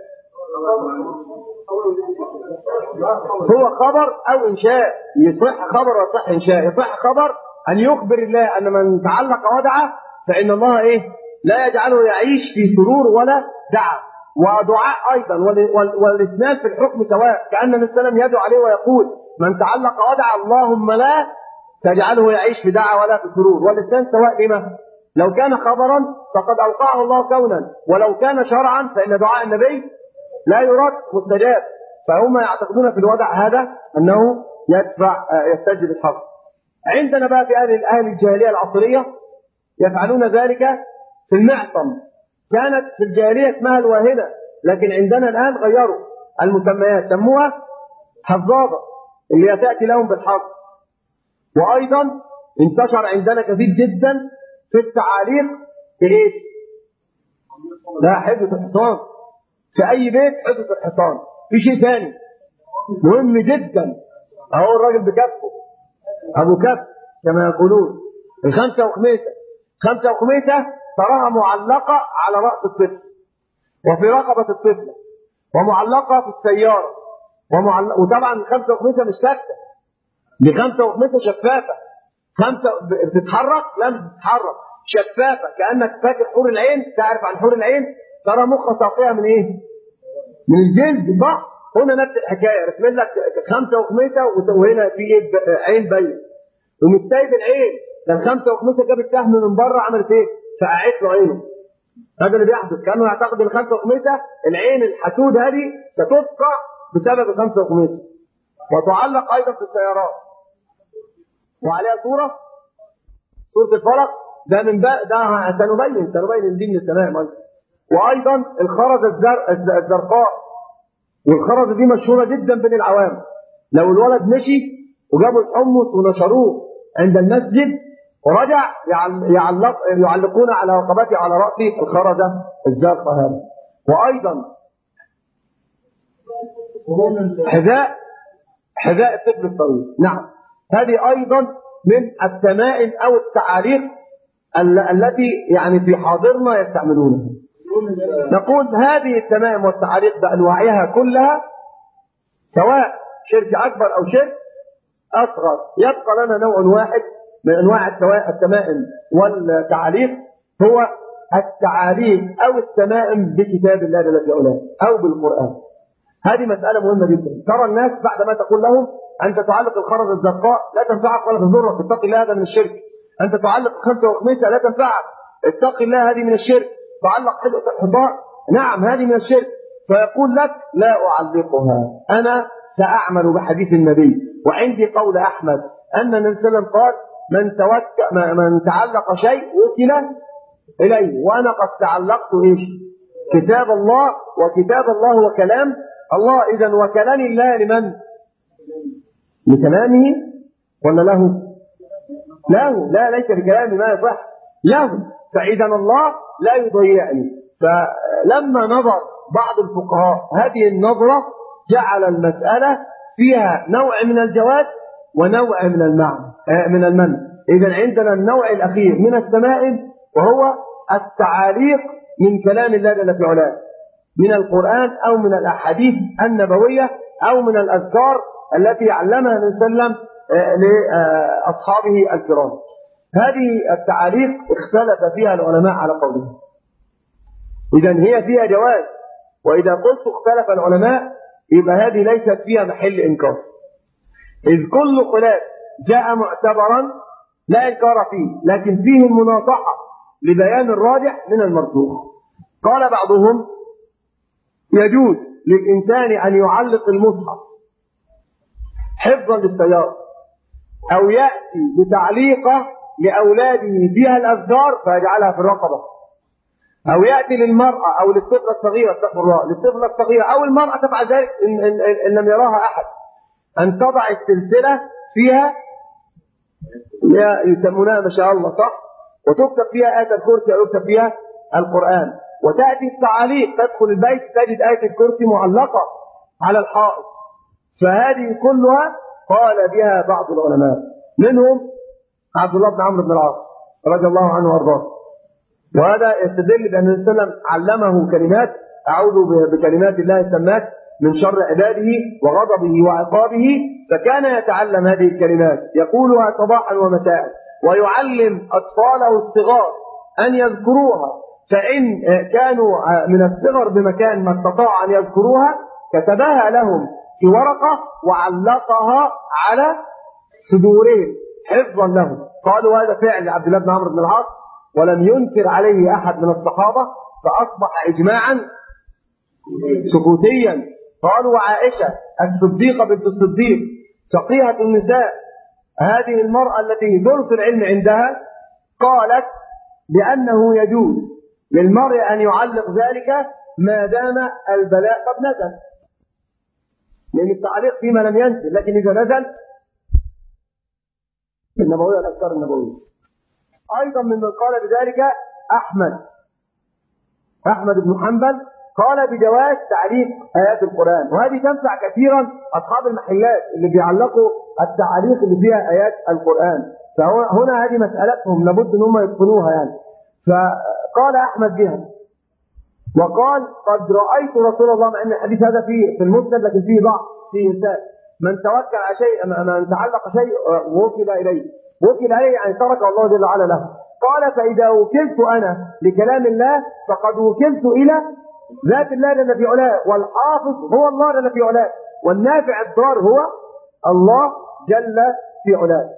هو خبر او انشاء. يصح خبر ويصح انشاء. يصح خبر ان يخبر الله ان من تعلق ودعه فان الله ايه؟ لا يجعله يعيش في سرور ولا دعاء. ودعاء ايضا والاثنان في الحكم سواء، كأن النبي صلى الله عليه وسلم يدعو عليه ويقول من تعلق ودعا اللهم لا تجعله يعيش في دعاء ولا في سرور، والاثنان سواء. لما؟ لو كان خبرا فقد اوقعه الله كونا، ولو كان شرعا فان دعاء النبي لا يرد مستجاب. فهم يعتقدون في الودع هذا انه يدفع يستجلب الحظ. عندنا بقى في اهل اهل الجاهليه العصريه يفعلون ذلك في المعصم. كانت في الجاهليه اسمها الواهنه، لكن عندنا الان غيروا المسميات، سموها حظاظه اللي تاتي لهم بالحظ. وايضا انتشر عندنا كثير جدا في التعاليق في ايه؟ لا، حفظ الحصان. في اي بيت حفظ الحصان. في شيء ثاني مهم جدا، اهو الراجل بكفه ابو كف كما يقولون، الخمسه وخميسه. خمسه وخميسه تراها معلقه على راس الطفل وفي رقبه الطفل ومعلقه في السياره ومعلقة. وطبعا الخمسه وخميسه مش ساكته، دي خمسه وخميسه شفافه. خمسه بتتحرك؟ لا مش بتتحرك، شفافه كانك فاكر حور العين. تعرف عن حور العين؟ ترى مخها ساقيه من ايه؟ من الجلد، صح؟ هنا نفس الحكايه، رسم لك خمسه وخميسه وهنا في ايه؟ عين باين، ومش سايب العين. ده الخمسه وخميسه جابت سهم من بره عملت ايه؟ فقعت له عينه. هذا اللي بيحدث. كانه يعتقد ان خمسه وخميسه العين الحسود هذه ستفقع بسبب الخمسه وخميسه. وتعلق ايضا في السيارات وعليها صوره صوره الفلق. ده من بقى ده سنبين سنبين دي من التمام. وايضا الخرزه الزرقاء، والخرزه دي مشهوره جدا بين العوام. لو الولد مشي وجابوا الحمص ونشروه عند المسجد ورجع يعلق يعلقون على رقبته على راسه الخرزه الزرقاء هذه. وايضا حذاء حذاء الطفل الصغير. نعم، هذه ايضا من التمائم او التعاليق التي يعني في حاضرنا يستعملونها. نقول هذه التمائم والتعاليق بانواعها كلها سواء شرك اكبر او شرك اصغر، يبقى لنا نوع واحد من انواع التمائم والتعاليق، هو التعاليق او التمائم بكتاب الله جل وعلا او بالقران. هذه مساله مهمه جدا. ترى الناس بعد ما تقول لهم انت تعلق الخرزه الزرقاء لا تنفعك ولا تضرك، اتق الله، هذا من الشرك. انت تعلق خمسه وخميسه لا تنفعك، اتق الله، هذه من الشرك. تعلق حلقه الحصان، نعم هذه من الشرك. فيقول لك لا اعلقها، انا ساعمل بحديث النبي. وعندي قول احمد ان النبي صلى الله عليه وسلم قال من توكل من تعلق شيء وكل اليه، وانا قد تعلقت ايش؟ كتاب الله، وكتاب الله هو كلام الله. اذا وكلام الله لمن؟ لكلامه ولا له؟ له، لا ليس بكلامه ما يصح، له. فاذا الله لا يضيعني. فلما نظر بعض الفقهاء هذه النظرة جعل المسألة فيها نوع من الجواز ونوع من المعنى من المنع. إذا عندنا النوع الأخير من التمائم وهو التعاليق من كلام الله جل في علاه، من القرآن أو من الأحاديث النبوية أو من الأذكار التي علمها النبي صلى الله عليه وسلم لأصحابه الكرام. هذه التعاليق اختلف فيها العلماء على قولهم. إذا هي فيها جواز، وإذا قلت اختلف العلماء يبقى هذه ليست فيها محل إنكار، إذ كل خلاف جاء معتبرا لا إنكار فيه، لكن فيه المناصحة لبيان الراجح من المرجوح. قال بعضهم يجوز للإنسان أن يعلق المصحف حفظا للسيارة، أو يأتي بتعليقه لأولاده فيها الأذكار فيجعلها في الرقبة، أو يأتي للمرأة أو للطفلة الصغيرة استغفر الله للطفلة الصغيرة أو المرأة تفعل ذلك إن, إن, إن لم يراها أحد، أن تضع السلسلة فيها يسمونها ما شاء الله صح، وتكتب فيها آية الكرسي أو يكتب فيها القرآن، وتأتي التعاليق تدخل البيت تجد آية الكرسي معلقة على الحائط. فهذه كلها قال بها بعض العلماء، منهم عبد الله بن عمرو بن العاص رضي الله عنه وارضاه، وهذا يستدل بأن النبي صلى الله عليه وسلم علمه كلمات أعوذ بكلمات الله التامات من شر عباده وغضبه وعقابه، فكان يتعلم هذه الكلمات يقولها صباحا ومساء، ويعلم أطفاله الصغار أن يذكروها، فإن كانوا من الصغر بمكان ما استطاع أن يذكروها كتبها لهم في ورقة وعلقها على صدورهم حفظا لهم. قالوا هذا فعل عبد الله بن عمرو بن العاص ولم ينكر عليه أحد من الصحابة، فأصبح إجماعا سكوتيا. قالوا وعائشة الصديقة بنت الصديق فقيهة النساء، هذه المرأة التي ثلث العلم عندها، قالت بأنه يجوز للمرء أن يعلق ذلك ما دام البلاء قد نزل، لأن التعليق فيما لم ينزل، لكن إذا نزل النبوية الأذكار النبوية. أيضا ممن قال بذلك أحمد أحمد بن حنبل قال بجواز تعليق آيات القرآن، وهذه تنفع كثيرا أصحاب المحلات اللي بيعلقوا التعليق اللي فيها آيات القرآن، فهنا هذه مسألتهم لابد أن هم يتقنوها يعني. فقال أحمد بها، وقال قد رأيت رسول الله، مع أن الحديث هذا فيه في المسند لكن فيه ضعف فيه إنسان، من توكل على شيء من تعلق شيء وكل إليه، وكل إليه يعني ترك الله جل وعلا له. قال فإذا وكلت أنا لكلام الله فقد وكلت إلى ذات الله جل في علاه، والحافظ هو الله جل في علاه، والنافع الضار هو الله جل في علاه.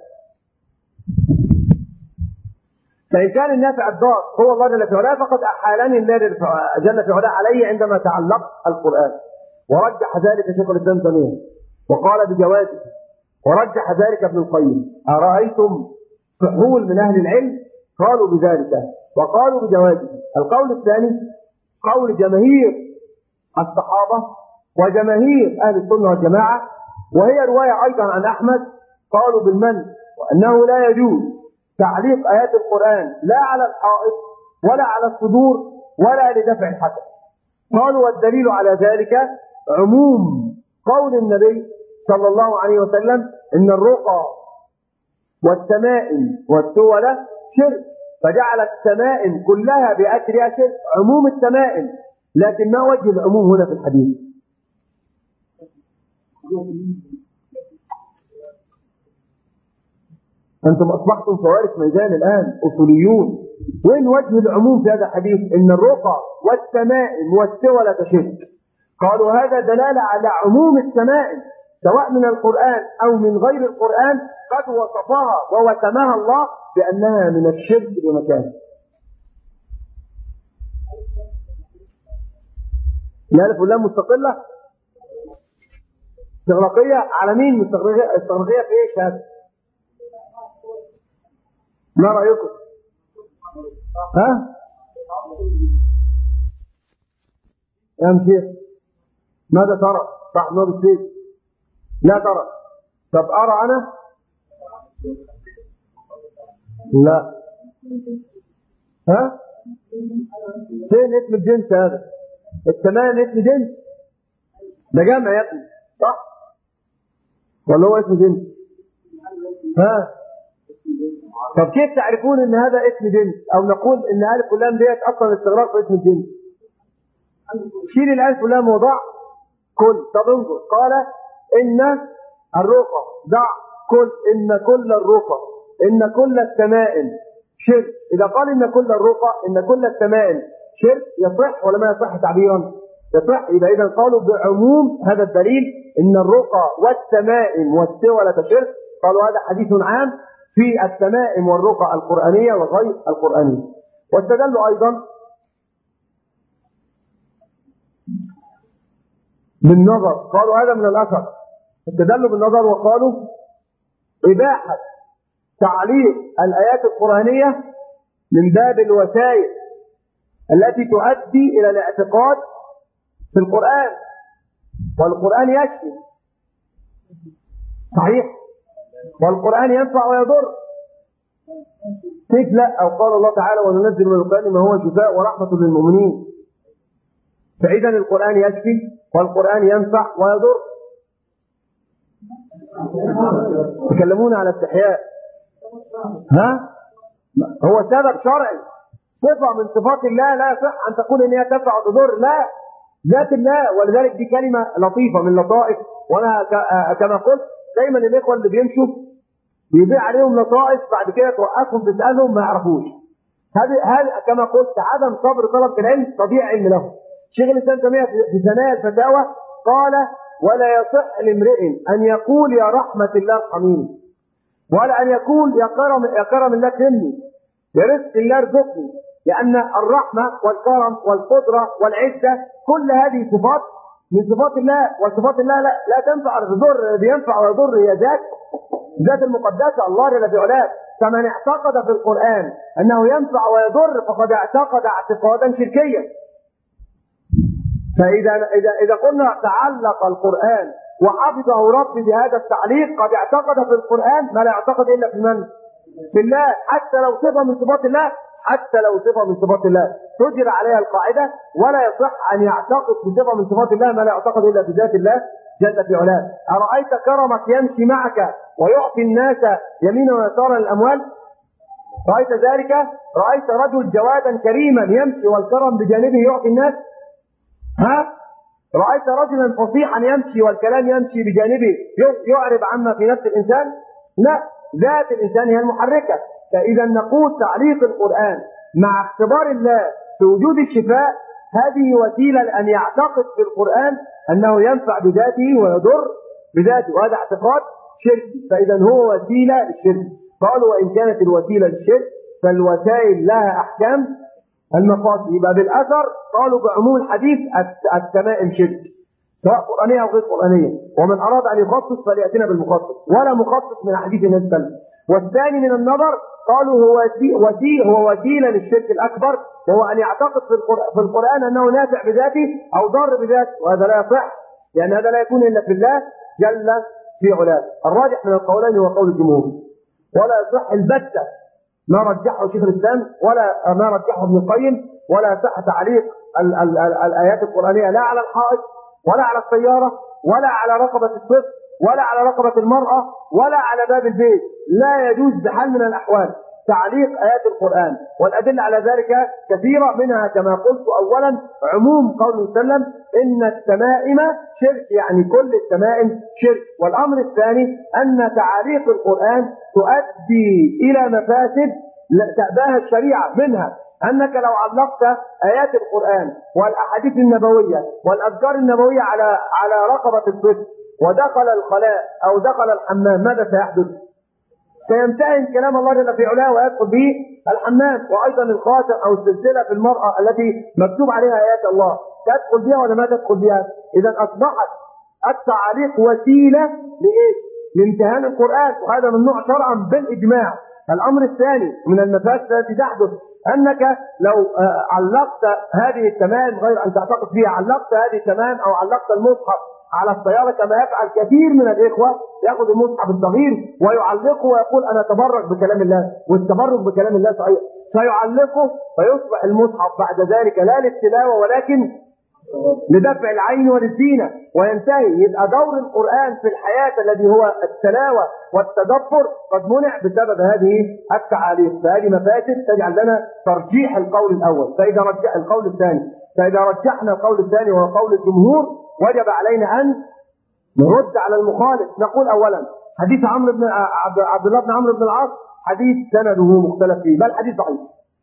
فإن كان النافع الضار هو الله جل في علاه فقد أحالني الله جل في علاه عليه عندما تعلق القرآن. ورجح ذلك شيخ الإسلام ابن تيمية وقال بجوازه، ورجح ذلك ابن القيم. أرأيتم فحول من أهل العلم قالوا بذلك وقالوا بجوازه. القول الثاني قول جماهير الصحابة وجماهير أهل السنة والجماعة، وهي رواية أيضا عن أحمد، قالوا بالمن، وأنه لا يجوز تعليق آيات القرآن لا على الحائط ولا على الصدور ولا لدفع الحسد. قالوا والدليل على ذلك عموم قول النبي صلى الله عليه وسلم إن الرقى والتمائم والتولة شرك، فجعل التمائم كلها بأسرها شرك، عموم التمائم، لكن ما وجه العموم هنا في الحديث؟ أنتم أصبحتم فوارس ميدان الآن أصوليون. وين وجه العموم في هذا الحديث إن الرقى والتمائم والتولة شرك؟ قالوا هذا دلالة على عموم التمائم سواء من القرآن أو من غير القرآن، قد وصفها ووسمها الله بأنها من الشرك بمكان. لا فلان مستقلة استغراقية على مين؟ مستغرقية في ايش هذا؟ ما رأيكم؟ ها؟ يا مشيخ ماذا ترى؟ صح نور السيد لا ترى. طب أرى أنا؟ لا. ها؟ فين اسم الجنس هذا؟ التمام اسم جنس ده جمع يا ابني صح؟ ولا هو اسم جنس؟ ها؟ طب كيف تعرفون ان هذا اسم جنس؟ او نقول ان الف واللام ديت اصلا استغراق في اسم الجنس؟ شيل الالف واللام وضع كل. طب انظر، قال ان الرقى، ضع كل، ان كل الرقى، ان كل التمائم شرك. اذا قال ان كل الرقى، ان كل التمائم شرك، يصح ولا ما يصح تعبيرا؟ يصح. يبقى اذا قالوا بعموم هذا الدليل ان الرقى والتمائم والسولة شرك، قالوا هذا حديث عام في التمائم والرقى القرآنية وغير القرآنية. واستدلوا أيضا بالنظر، قالوا هذا من الأثر، استدلوا بالنظر وقالوا إباحة تعليق الآيات القرآنية من باب الوسائل التي تؤدي إلى الاعتقاد في القرآن، والقرآن يشفي صحيح، والقرآن ينفع ويضر. كيف لا؟ أو قال الله تعالى وننزل من القرآن ما هو شفاء ورحمة للمؤمنين. فإذا القرآن يشفي والقرآن ينفع ويضر. تكلمون على استحياء، ها؟ هو سبب شرعي، صفة من صفات الله، لا يصح أن تقول إن هي تنفع وتضر، لا، ذات الله. ولذلك دي كلمة لطيفة من لطائف، وأنا كما قلت دايما الإخوة اللي بيمشوا بيضيع عليهم لطائف، بعد كده توقفهم تسألهم ما يعرفوش. هذه هذا كما قلت عدم صبر طلب العلم تضيع علم له. شيخ الإسلام تيمية في ثنايا الفتاوى قال: ولا يصح لامرئ أن يقول يا رحمة الله ارحميني، ولا أن يقول يا كرم يا كرم الله كرمني، يا رزق الله ارزقني، لأن الرحمة والكرم والقدرة والعزة كل هذه صفات من صفات الله، وصفات الله لا, لا تنفع وتضر، بينفع ويضر، هي ذات ذات المقدسة الله جل في علاه. فمن اعتقد في القرآن أنه ينفع ويضر فقد اعتقد اعتقادا شركيا. فإذا إذا إذا قلنا تعلق القرآن وحفظه ربي بهذا التعليق، قد اعتقد في القرآن ما لا يعتقد إلا في من؟ في الله. حتى لو صفة من صفات الله، حتى لو صفة من صفات الله تجرى عليها القاعدة، ولا يصح أن يعتقد بصفة من صفات الله ما لا يعتقد إلا بذات الله جل في علاه. أرأيت كرمك يمشي معك ويعطي الناس يمينا ويسارا الأموال؟ رأيت ذلك؟ رأيت رجل جوادا كريما يمشي والكرم بجانبه يعطي الناس؟ ها؟ رأيت رجلا فصيحا يمشي والكلام يمشي بجانبه يعرب عما في نفس الإنسان؟ لا، ذات الإنسان هي المحركة. فإذا نقول تعليق القرآن مع اختبار الله في وجود الشفاء، هذه وسيلة لأن يعتقد في القرآن أنه ينفع بذاته ويضر بذاته، وهذا اعتقاد شركي. فإذا هو وسيلة للشرك. قالوا وإن كانت الوسيلة للشرك فالوسائل لها أحكام المقاصد. يبقى بالأثر قالوا بعموم الحديث التمائم شرك، سواء قرآنية أو غير قرآنية، ومن أراد أن يخصص فليأتنا بالمخصص، ولا مخصص من حديث النبي صلى الله عليه وسلم. والثاني من النظر قالوا هو وسيلة هو وسيلة للشرك الأكبر، وهو أن يعتقد في القرآن أنه نافع بذاته أو ضار بذاته، وهذا لا يصح، لأن هذا لا يكون إلا في الله جل في علاه. الراجح من القولين هو قول الجمهور، ولا يصح البتة ما رجحه شيخ الإسلام ولا ما رجحه ابن القيم، ولا يصح تعليق ال ال ال الآيات القرآنية لا على الحائط ولا على السيارة ولا على رقبة الطفل ولا على رقبة المرأة ولا على باب البيت. لا يجوز بحال من الأحوال تعليق آيات القرآن، والأدلة على ذلك كثيرة، منها كما قلت أولا عموم قوله صلى الله عليه وسلم إن التمائم شرك، يعني كل التمائم شرك. والأمر الثاني أن تعليق القرآن تؤدي إلى مفاسد تأباها الشريعة، منها أنك لو علقت آيات القرآن والأحاديث النبوية والأذكار النبوية على على رقبة الطفل ودخل الخلاء أو دخل الحمام، ماذا سيحدث؟ سيمتهن كلام الله جل في علاه ويدخل به الحمام. وأيضا الخاتم أو السلسلة في المرأة التي مكتوب عليها آيات الله، تدخل بها ولا ما تدخل بها؟ إذا أصبحت التعليق وسيلة لإيه؟ لامتهان القرآن، وهذا ممنوع شرعا بالإجماع. الأمر الثاني من المفاسد التي تحدث أنك لو علقت هذه التمام غير أن تعتقد فيها، علقت هذه التمام أو علقت المصحف على السيارة كما يفعل كثير من الإخوة، يأخذ المصحف الصغير ويعلقه ويقول أنا أتبرك بكلام الله، والتبرك بكلام الله صحيح، سيعلقه فيصبح المصحف بعد ذلك لا للتلاوة ولكن لدفع العين وللزينة وينتهي. يبقى دور القرآن في الحياة الذي هو التلاوة والتدبر قد منع بسبب هذه التعاليق. فهذه مفاسد تجعل لنا ترجيح القول الأول. فإذا رجح القول الثاني فإذا رجحنا القول الثاني وهو قول الجمهور وجب علينا أن نرد على المخالف. نقول أولا حديث عمرو بن عبد الله بن عمرو بن العاص حديث سنده مختلف فيه بل حديث ضعيف.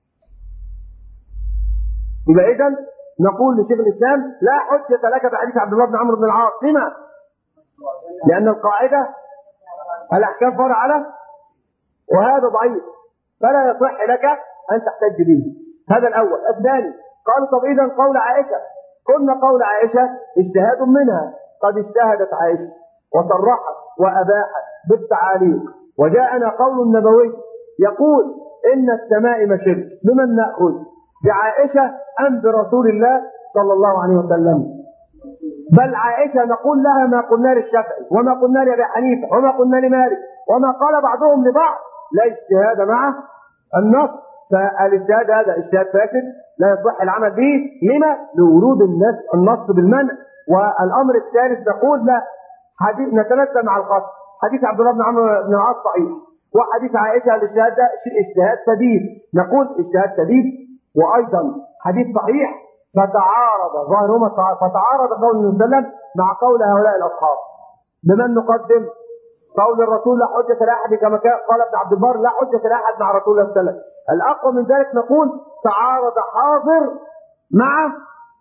يبقى إذن نقول لشيخ الإسلام لا حجة لك بحديث عبد الله بن عمرو بن العاص. لما؟ لأن القاعدة الأحكام فرع على وهذا ضعيف فلا يصح لك أن تحتج به. هذا الأول. الثاني قال طب إذن قول عائشة قلنا قول عائشة اجتهاد منها قد اجتهدت عائشة وصرحت وأباحت بالتعاليق وجاءنا قول النبوي يقول إن التمائم شرك. بمن نأخذ؟ بعائشة أم برسول الله صلى الله عليه وسلم؟ بل عائشة نقول لها ما قلنا للشافعي وما قلنا لأبي حنيفة وما قلنا لمالك وما قال بعضهم لبعض. لا اجتهاد مع النص. فالاجتهاد هذا اجتهاد فاسد لا يصح العمل به. لما؟ لورود النص النص بالمنع. والأمر الثالث نقول لا حديث نتمثل مع الخاص. حديث عبد الله بن عمرو بن العاص صحيح وحديث عائشة الاجتهاد ده اجتهاد سديد. نقول اجتهاد سديد وأيضا حديث صحيح فتعارض ظاهرهما فتعارض قول النبي صلى الله عليه وسلم مع قول هؤلاء الأصحاب. بمن نقدم؟ قول الرسول لا حجة لأحد كما قال ابن عبد البر لا حجة لأحد مع رسول الله صلى الله عليه وسلم. الأقوى من ذلك نقول تعارض حاضر مع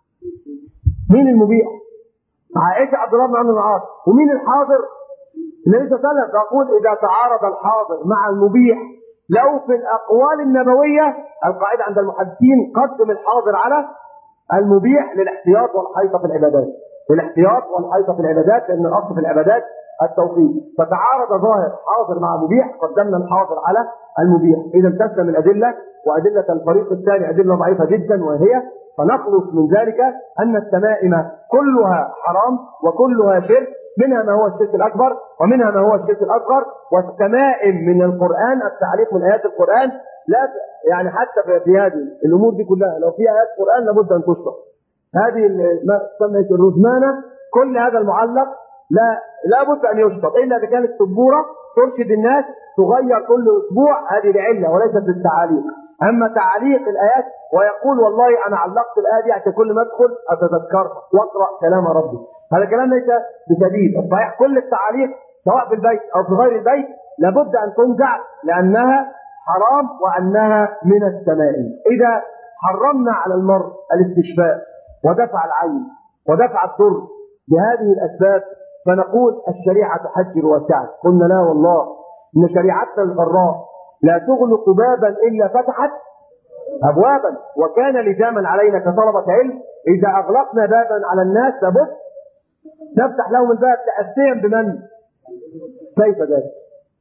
مين المبيح؟ عائشة عبد الله بن عمرو بن العاص. ومين الحاضر؟ النبي صلى الله عليه وسلم. فأقول إذا تعارض الحاضر مع المبيح لو في الأقوال النبوية القاعدة عند المحدثين قدم الحاضر على المبيح للاحتياط والحيطة في العبادات. للاحتياط والحيطة في العبادات لأن الأصل في العبادات التوقيت. فتعارض ظاهر حاضر مع مبيح قدمنا الحاضر على المبيح. إذا تسلم الأدلة وأدلة الفريق الثاني أدلة ضعيفة جدا وهي فنخلص من ذلك أن التمائم كلها حرام وكلها شرك. منها ما هو الشرك الأكبر ومنها ما هو الشرك الأصغر. والتمائم من القرآن التعليق من آيات القرآن لا يعني حتى في هذه الأمور دي كلها لو في آيات قرآن لابد أن تشرح. هذه ما تسمى الرزمانة كل هذا المعلق لا لابد أن يشرح إلا إذا كانت سبورة ترشد الناس تغير كل أسبوع. هذه لعلة وليست للتعاليق. أما تعليق الآيات ويقول والله أنا علقت الآية دي عشان كل ما أدخل أتذكرها وأقرأ كلام ربي. هذا كلام ليس بسديد. الصحيح كل التعليق سواء بالبيت أو في غير البيت لابد أن تنزع لأنها حرام وأنها من التمائم. إذا حرمنا على المرء الاستشفاء ودفع العين ودفع الضر بهذه الأسباب فنقول الشريعة تحجر واسعة. قلنا لا والله إن شريعتنا الغراء لا تغلق بابا إلا فتحت أبوابا. وكان لزاما علينا كطلبة علم إذا أغلقنا بابا على الناس لابد نفتح لهم الباب تأسيا بمن؟ كيف ذلك؟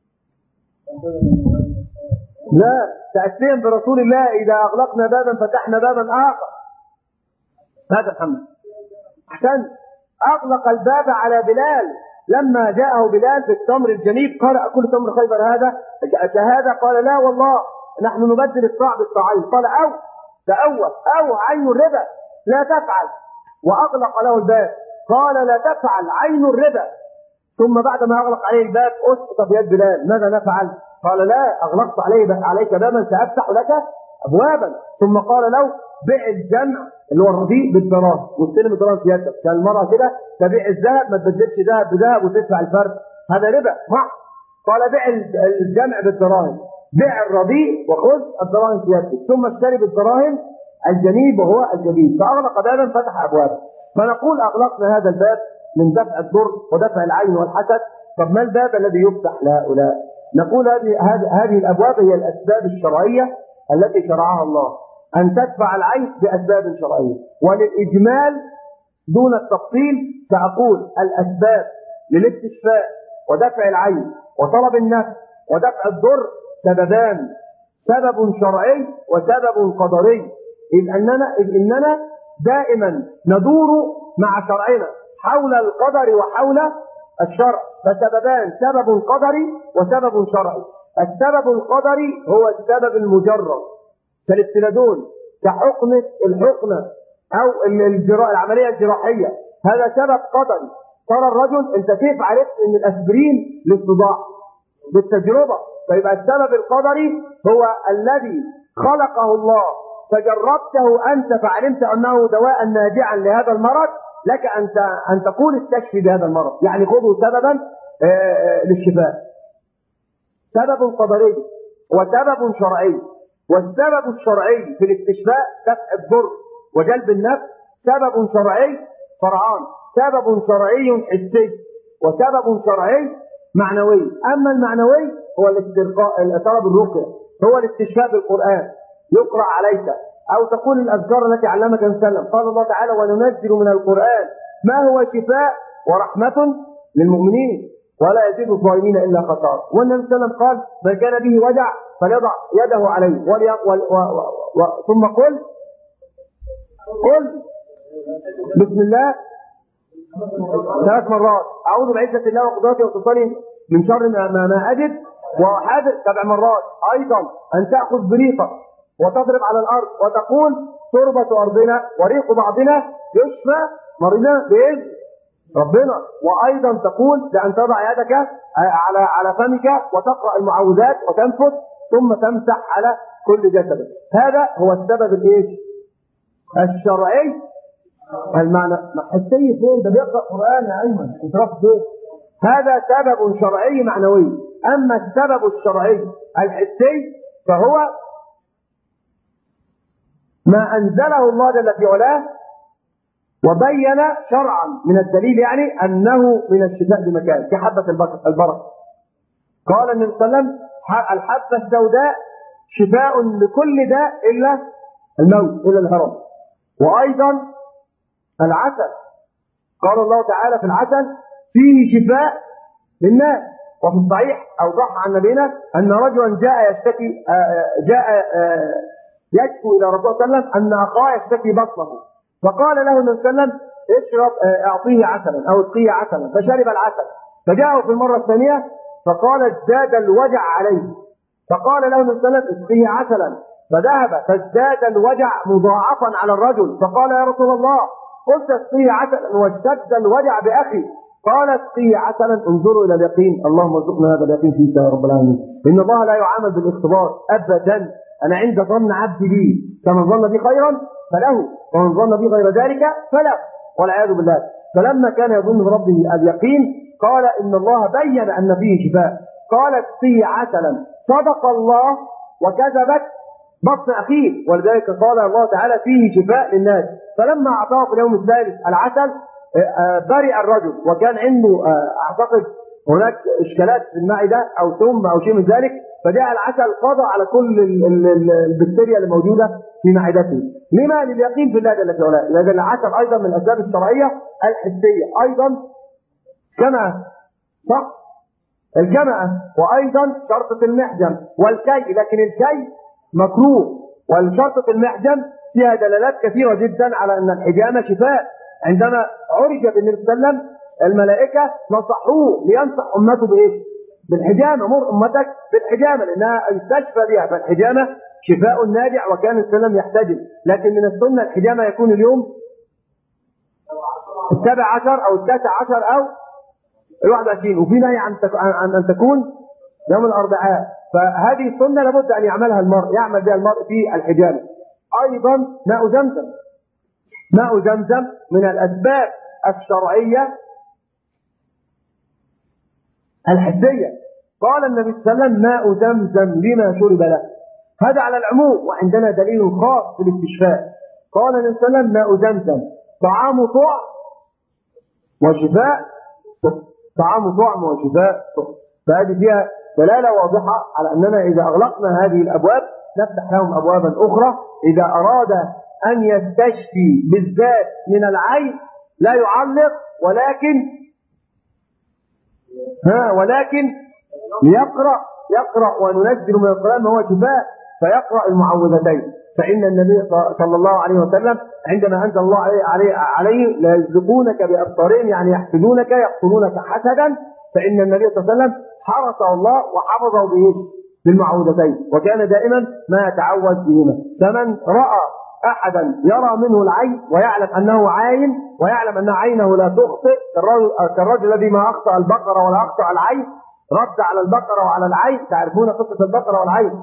لا تأسيا برسول الله. إذا أغلقنا بابا فتحنا بابا آخر. هذا محمد أحسن أغلق الباب على بلال لما جاءه بلال بالتمر الجنيب قال أكل تمر خيبر هذا شهادة؟ قال لا والله نحن نبدل الصاع بالصاعين. قال أو تأوه أو عين الربا لا تفعل وأغلق له الباب. قال لا تفعل عين الربا. ثم بعد ما أغلق عليه الباب أسقط بيد بلال. ماذا نفعل؟ قال لا أغلقت عليه عليك بابا سأفتح لك أبوابا. ثم قال له بيع الجمع اللي هو الرديء بالدراهم واستلم الدراهم في يدك. كان المرأة كده تبيع الذهب ما تبدلش ذهب بذهب وتدفع الفرق هذا ربا صح. قال بيع الجمع بالدراهم بيع الرديء وخذ الدراهم في يدك ثم اشتري بالدراهم الجنيب وهو الجديد. فأغلق بابا فتح أبوابا. فنقول أغلقنا هذا الباب من دفع الضر ودفع العين والحسد. طب ما الباب الذي يفتح لهؤلاء؟ نقول هذه هذه الأبواب هي الأسباب الشرعية التي شرعها الله أن تدفع العين بأسباب شرعية. وللإجمال دون التفصيل سأقول الأسباب للاستشفاء ودفع العين وطلب النفع ودفع الضر سببان. سبب شرعي وسبب قدري. إذ أننا, إذ إننا دائما ندور مع شرعنا حول القدر وحول الشرع. فسببان سبب قدري وسبب شرعي. السبب القدري هو السبب المجرد كالابتلادون كحقنة الحقنة أو الجرا... العملية الجراحية، هذا سبب قدري. ترى الرجل، أنت كيف عرفت أن الأسبرين للصداع؟ بالتجربة. فيبقى السبب القدري هو الذي خلقه الله، فجربته أنت فعلمت أنه دواء ناجعا لهذا المرض، لك أن أن تقول استشفي بهذا المرض، يعني خذوا سببا للشفاء. سبب قدري وسبب شرعي. والسبب الشرعي في الاستشفاء دفع الضر وجلب النفع، سبب شرعي فرعان، سبب شرعي حسي، وسبب شرعي معنوي. أما المعنوي هو الاسترقاء، طلب الرقية، هو الاستشفاء بالقرآن، يقرأ عليك، أو تقول الأذكار التي علمك وسلم. قال الله تعالى: وننزل من القرآن ما هو شفاء ورحمة للمؤمنين ولا يزيد الظالمين إلا خسارة. والنبي صلى الله عليه وسلم قال: من كان به وجع فليضع يده عليه ولي... و... و... و... و... ثم قل قل بسم الله ثلاث مرات، أعوذ بعزة الله وقدرته وسلطانه من شر ما, ما, ما أجد، وحاذر سبع مرات. أيضا أن تأخذ بريقك وتضرب على الأرض وتقول: تربة أرضنا وريق بعضنا يشفى مرضنا بإذن ربنا. وأيضا تقول لأن تضع يدك على على فمك وتقرأ المعوذات وتنفث ثم تمسح على كل جسدك. هذا هو السبب الايش؟ الشرعي. المعنى حسي فين؟ ده بيقرأ قرآن يا أيمن، انت فين؟ هذا سبب شرعي معنوي. أما السبب الشرعي الحسي فهو ما أنزله الله جل في علاه وبين شرعا من الدليل، يعني أنه من الشفاء بمكان كحبة البركة. قال النبي صلى الله عليه وسلم: الحبة السوداء شفاء لكل داء إلا الموت، إلا الهرم. وأيضا العسل، قال الله تعالى في العسل: فيه شفاء للناس. وفي الصحيح أوضح عن نبينا أن رجلا جاء يشتكي جاء يشكو إلى رسول الله صلى الله عليه وسلم أن أخاه يشتكي بطنه، فقال له النبي صلى الله عليه وسلم: اشرب أعطيه عسلا أو اسقيه عسلا، فشرب العسل. فجاءه في المرة الثانية فقال: ازداد الوجع عليه، فقال له النبي صلى الله عليه وسلم: اسقيه عسلا، فذهب فازداد الوجع مضاعفا على الرجل، فقال: يا رسول الله، قلت اسقيه عسلا واشتد الوجع بأخي. قال: اسقيه عسلا، انظروا إلى اليقين. اللهم ارزقنا هذا اليقين فيك يا رب العالمين. إن الله لا يعامل بالاختبار أبدا. أنا عند ظن عبدي بي، فمن ظن بي خيرا فله، ومن ظن بي غير ذلك فله، والعياذ بالله. فلما كان يظن بربه اليقين قال: إن الله بين أن فيه شفاء. قال: اسقيه عسلا، صدق الله وكذبت بطن أخيه، ولذلك قال الله تعالى: فيه شفاء للناس. فلما أعطاه في اليوم الثالث العسل برئ الرجل، وكان عنده أعتقد هناك إشكالات في المعدة أو سم أو شيء من ذلك، فجاء العسل قضى على كل البكتيريا اللي موجودة في معدته. لما؟ لليقين في الله جل في علاه. لأن العسل أيضا من الأسباب الشرعية الحسية أيضا، كما صح الكمأة، وأيضا شرطة المحجم والكي، لكن الكي مكروه، والشرطة المحجم فيها دلالات كثيرة جدا على أن الحجامة شفاء. عندما عرج بالنبي صلى الله عليه وسلم الملائكة نصحوه لينصح أمته بإيش؟ بالحجامة. مر أمتك بالحجامة لأنها يستشفى بها، فالحجامة شفاء ناجع، وكان السلام يحتجم. لكن من السنة الحجامة يكون اليوم السابع عشر أو التاسع عشر أو الواحد وعشرين، وفي نهي عن عن أن تكون يوم الأربعاء. فهذه السنة لابد أن يعملها المرء، يعمل بها المرء في الحجامة. أيضا ماء زمزم، ماء زمزم من الأسباب الشرعية الحسية. قال النبي صلى الله عليه وسلم: ماء زمزم لما شرب له. هذا على العموم، وعندنا دليل خاص في الاستشفاء. قال النبي صلى الله عليه وسلم: ماء زمزم طعام طعم وشفاء، طعام طعم وشفاء. فهذه فيها دلالة واضحة على أننا إذا أغلقنا هذه الأبواب نفتح لهم أبوابا أخرى. إذا أراد أن يستشفي بالذات من العين لا يعلق، ولكن ها ولكن يقرأ يقرأ وننزل من القرآن ما هو شفاء، فيقرأ المعوذتين. فإن النبي صلى الله عليه وسلم عندما أنزل الله عليه, عليه, عليه لا يزقونك بأبصارهم، يعني يحسدونك يقتلونك حسدا، فإن النبي صلى الله عليه وسلم حرسه الله وحفظه به بالمعوذتين، وكان دائما ما يتعوذ بهما. فمن رأى أحدا يرى منه العين ويعلم أنه عاين ويعلم أن عينه لا تخطئ كالرجل, كالرجل الذي ما أخطأ البقرة ولا أخطأ العين، رد على البقرة وعلى العين. تعرفون قصة البقرة والعين؟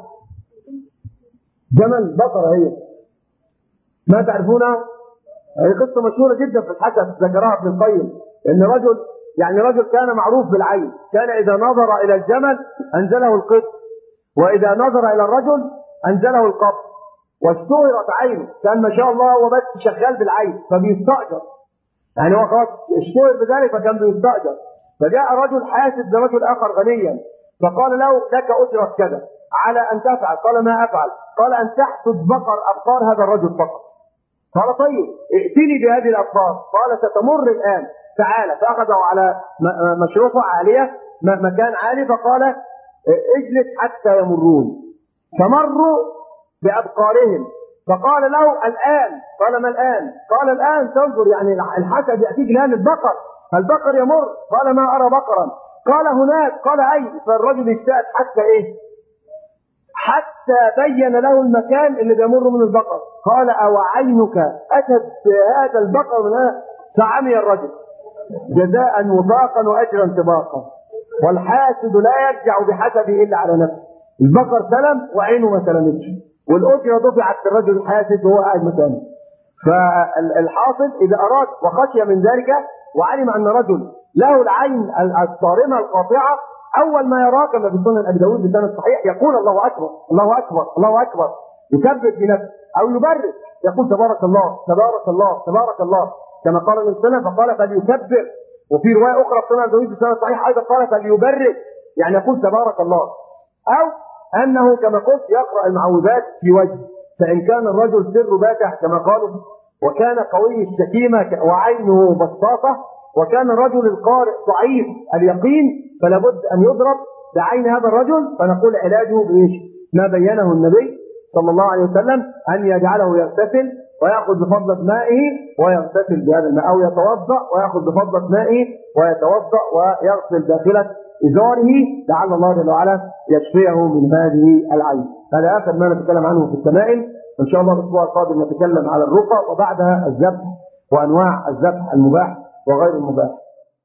جمل بقرة هي، ما تعرفونها؟ هي قصة مشهورة جدا في الحسن ذكرها ابن القيم، إن رجل يعني رجل كان معروف بالعين، كان إذا نظر إلى الجمل أنزله القط، وإذا نظر إلى الرجل أنزله القط، واشتهرت عينه، كان ما شاء الله هو بس شغال بالعين فبيستأجر، يعني هو خلاص اشتهر بذلك فكان بيستأجر. فجاء رجل حاسد لرجل آخر غنيا فقال له لك أجرة كذا على أن تفعل. قال ما أفعل؟ قال أن تحسد بقر أبقار هذا الرجل فقط. قال طيب ائتني بهذه الأبقار. قال ستمر الآن، تعالى. فأخذه على مشروفة عالية مكان عالي فقال اجلس حتى يمرون. فمروا بأبقارهم فقال له الآن. قال ما الآن؟ قال الآن تنظر، يعني الحسد يأتيك الآن البقر، البقر يمر. قال ما أرى بقرا. قال هناك. قال أي؟ فالرجل اشتاق حتى إيه؟ حتى بين له المكان اللي بيمر من البقر. قال أو عينك أتت هذا البقر من هذا؟ فعمي الرجل جزاء وفاقا وأجرا طباقا. والحاسد لا يرجع بحسده إلا على نفسه. البقر سلم وعينه ما سلمتش، والأجرة دفعت للرجل الحاسد وهو قاعد مكانه. فالحاصل إذا أراد وخشي من ذلك وعلم أن رجل له العين الصارمة القاطعة، أول ما يراه كما في سنن أبي داود بسند صحيح يقول الله أكبر الله أكبر الله أكبر، يكبر بنفسه أو يبرك، يقول تبارك الله تبارك الله تبارك الله كما قال النبي صلى الله عليه وسلم. فقال فليكبر. وفي رواية أخرى في سنن أبي داود بسند صحيح أيضا قال فليبرك، يعني يقول تبارك الله. أو أنه كما قلت يقرأ المعوذات في وجهه، فإن كان الرجل سر باتح كما قالوا وكان قوي الشكيمة وعينه بساطة وكان الرجل القارئ ضعيف اليقين فلا بد أن يضرب بعين هذا الرجل. فنقول علاجه بإيش؟ ما بينه النبي صلى الله عليه وسلم، أن يجعله يغتسل ويأخذ بفضلة مائه ويغتسل بهذا الماء، أو يتوضأ ويأخذ بفضلة مائه ويتوضأ ويغسل داخلة إزاره لعل الله جل وعلا يشفيه من هذه العين. هذا آخر ما نتكلم عنه في التمائم. إن شاء الله الأسبوع القادم نتكلم على الرقى وبعدها الذبح وأنواع الذبح المباح وغير المباح.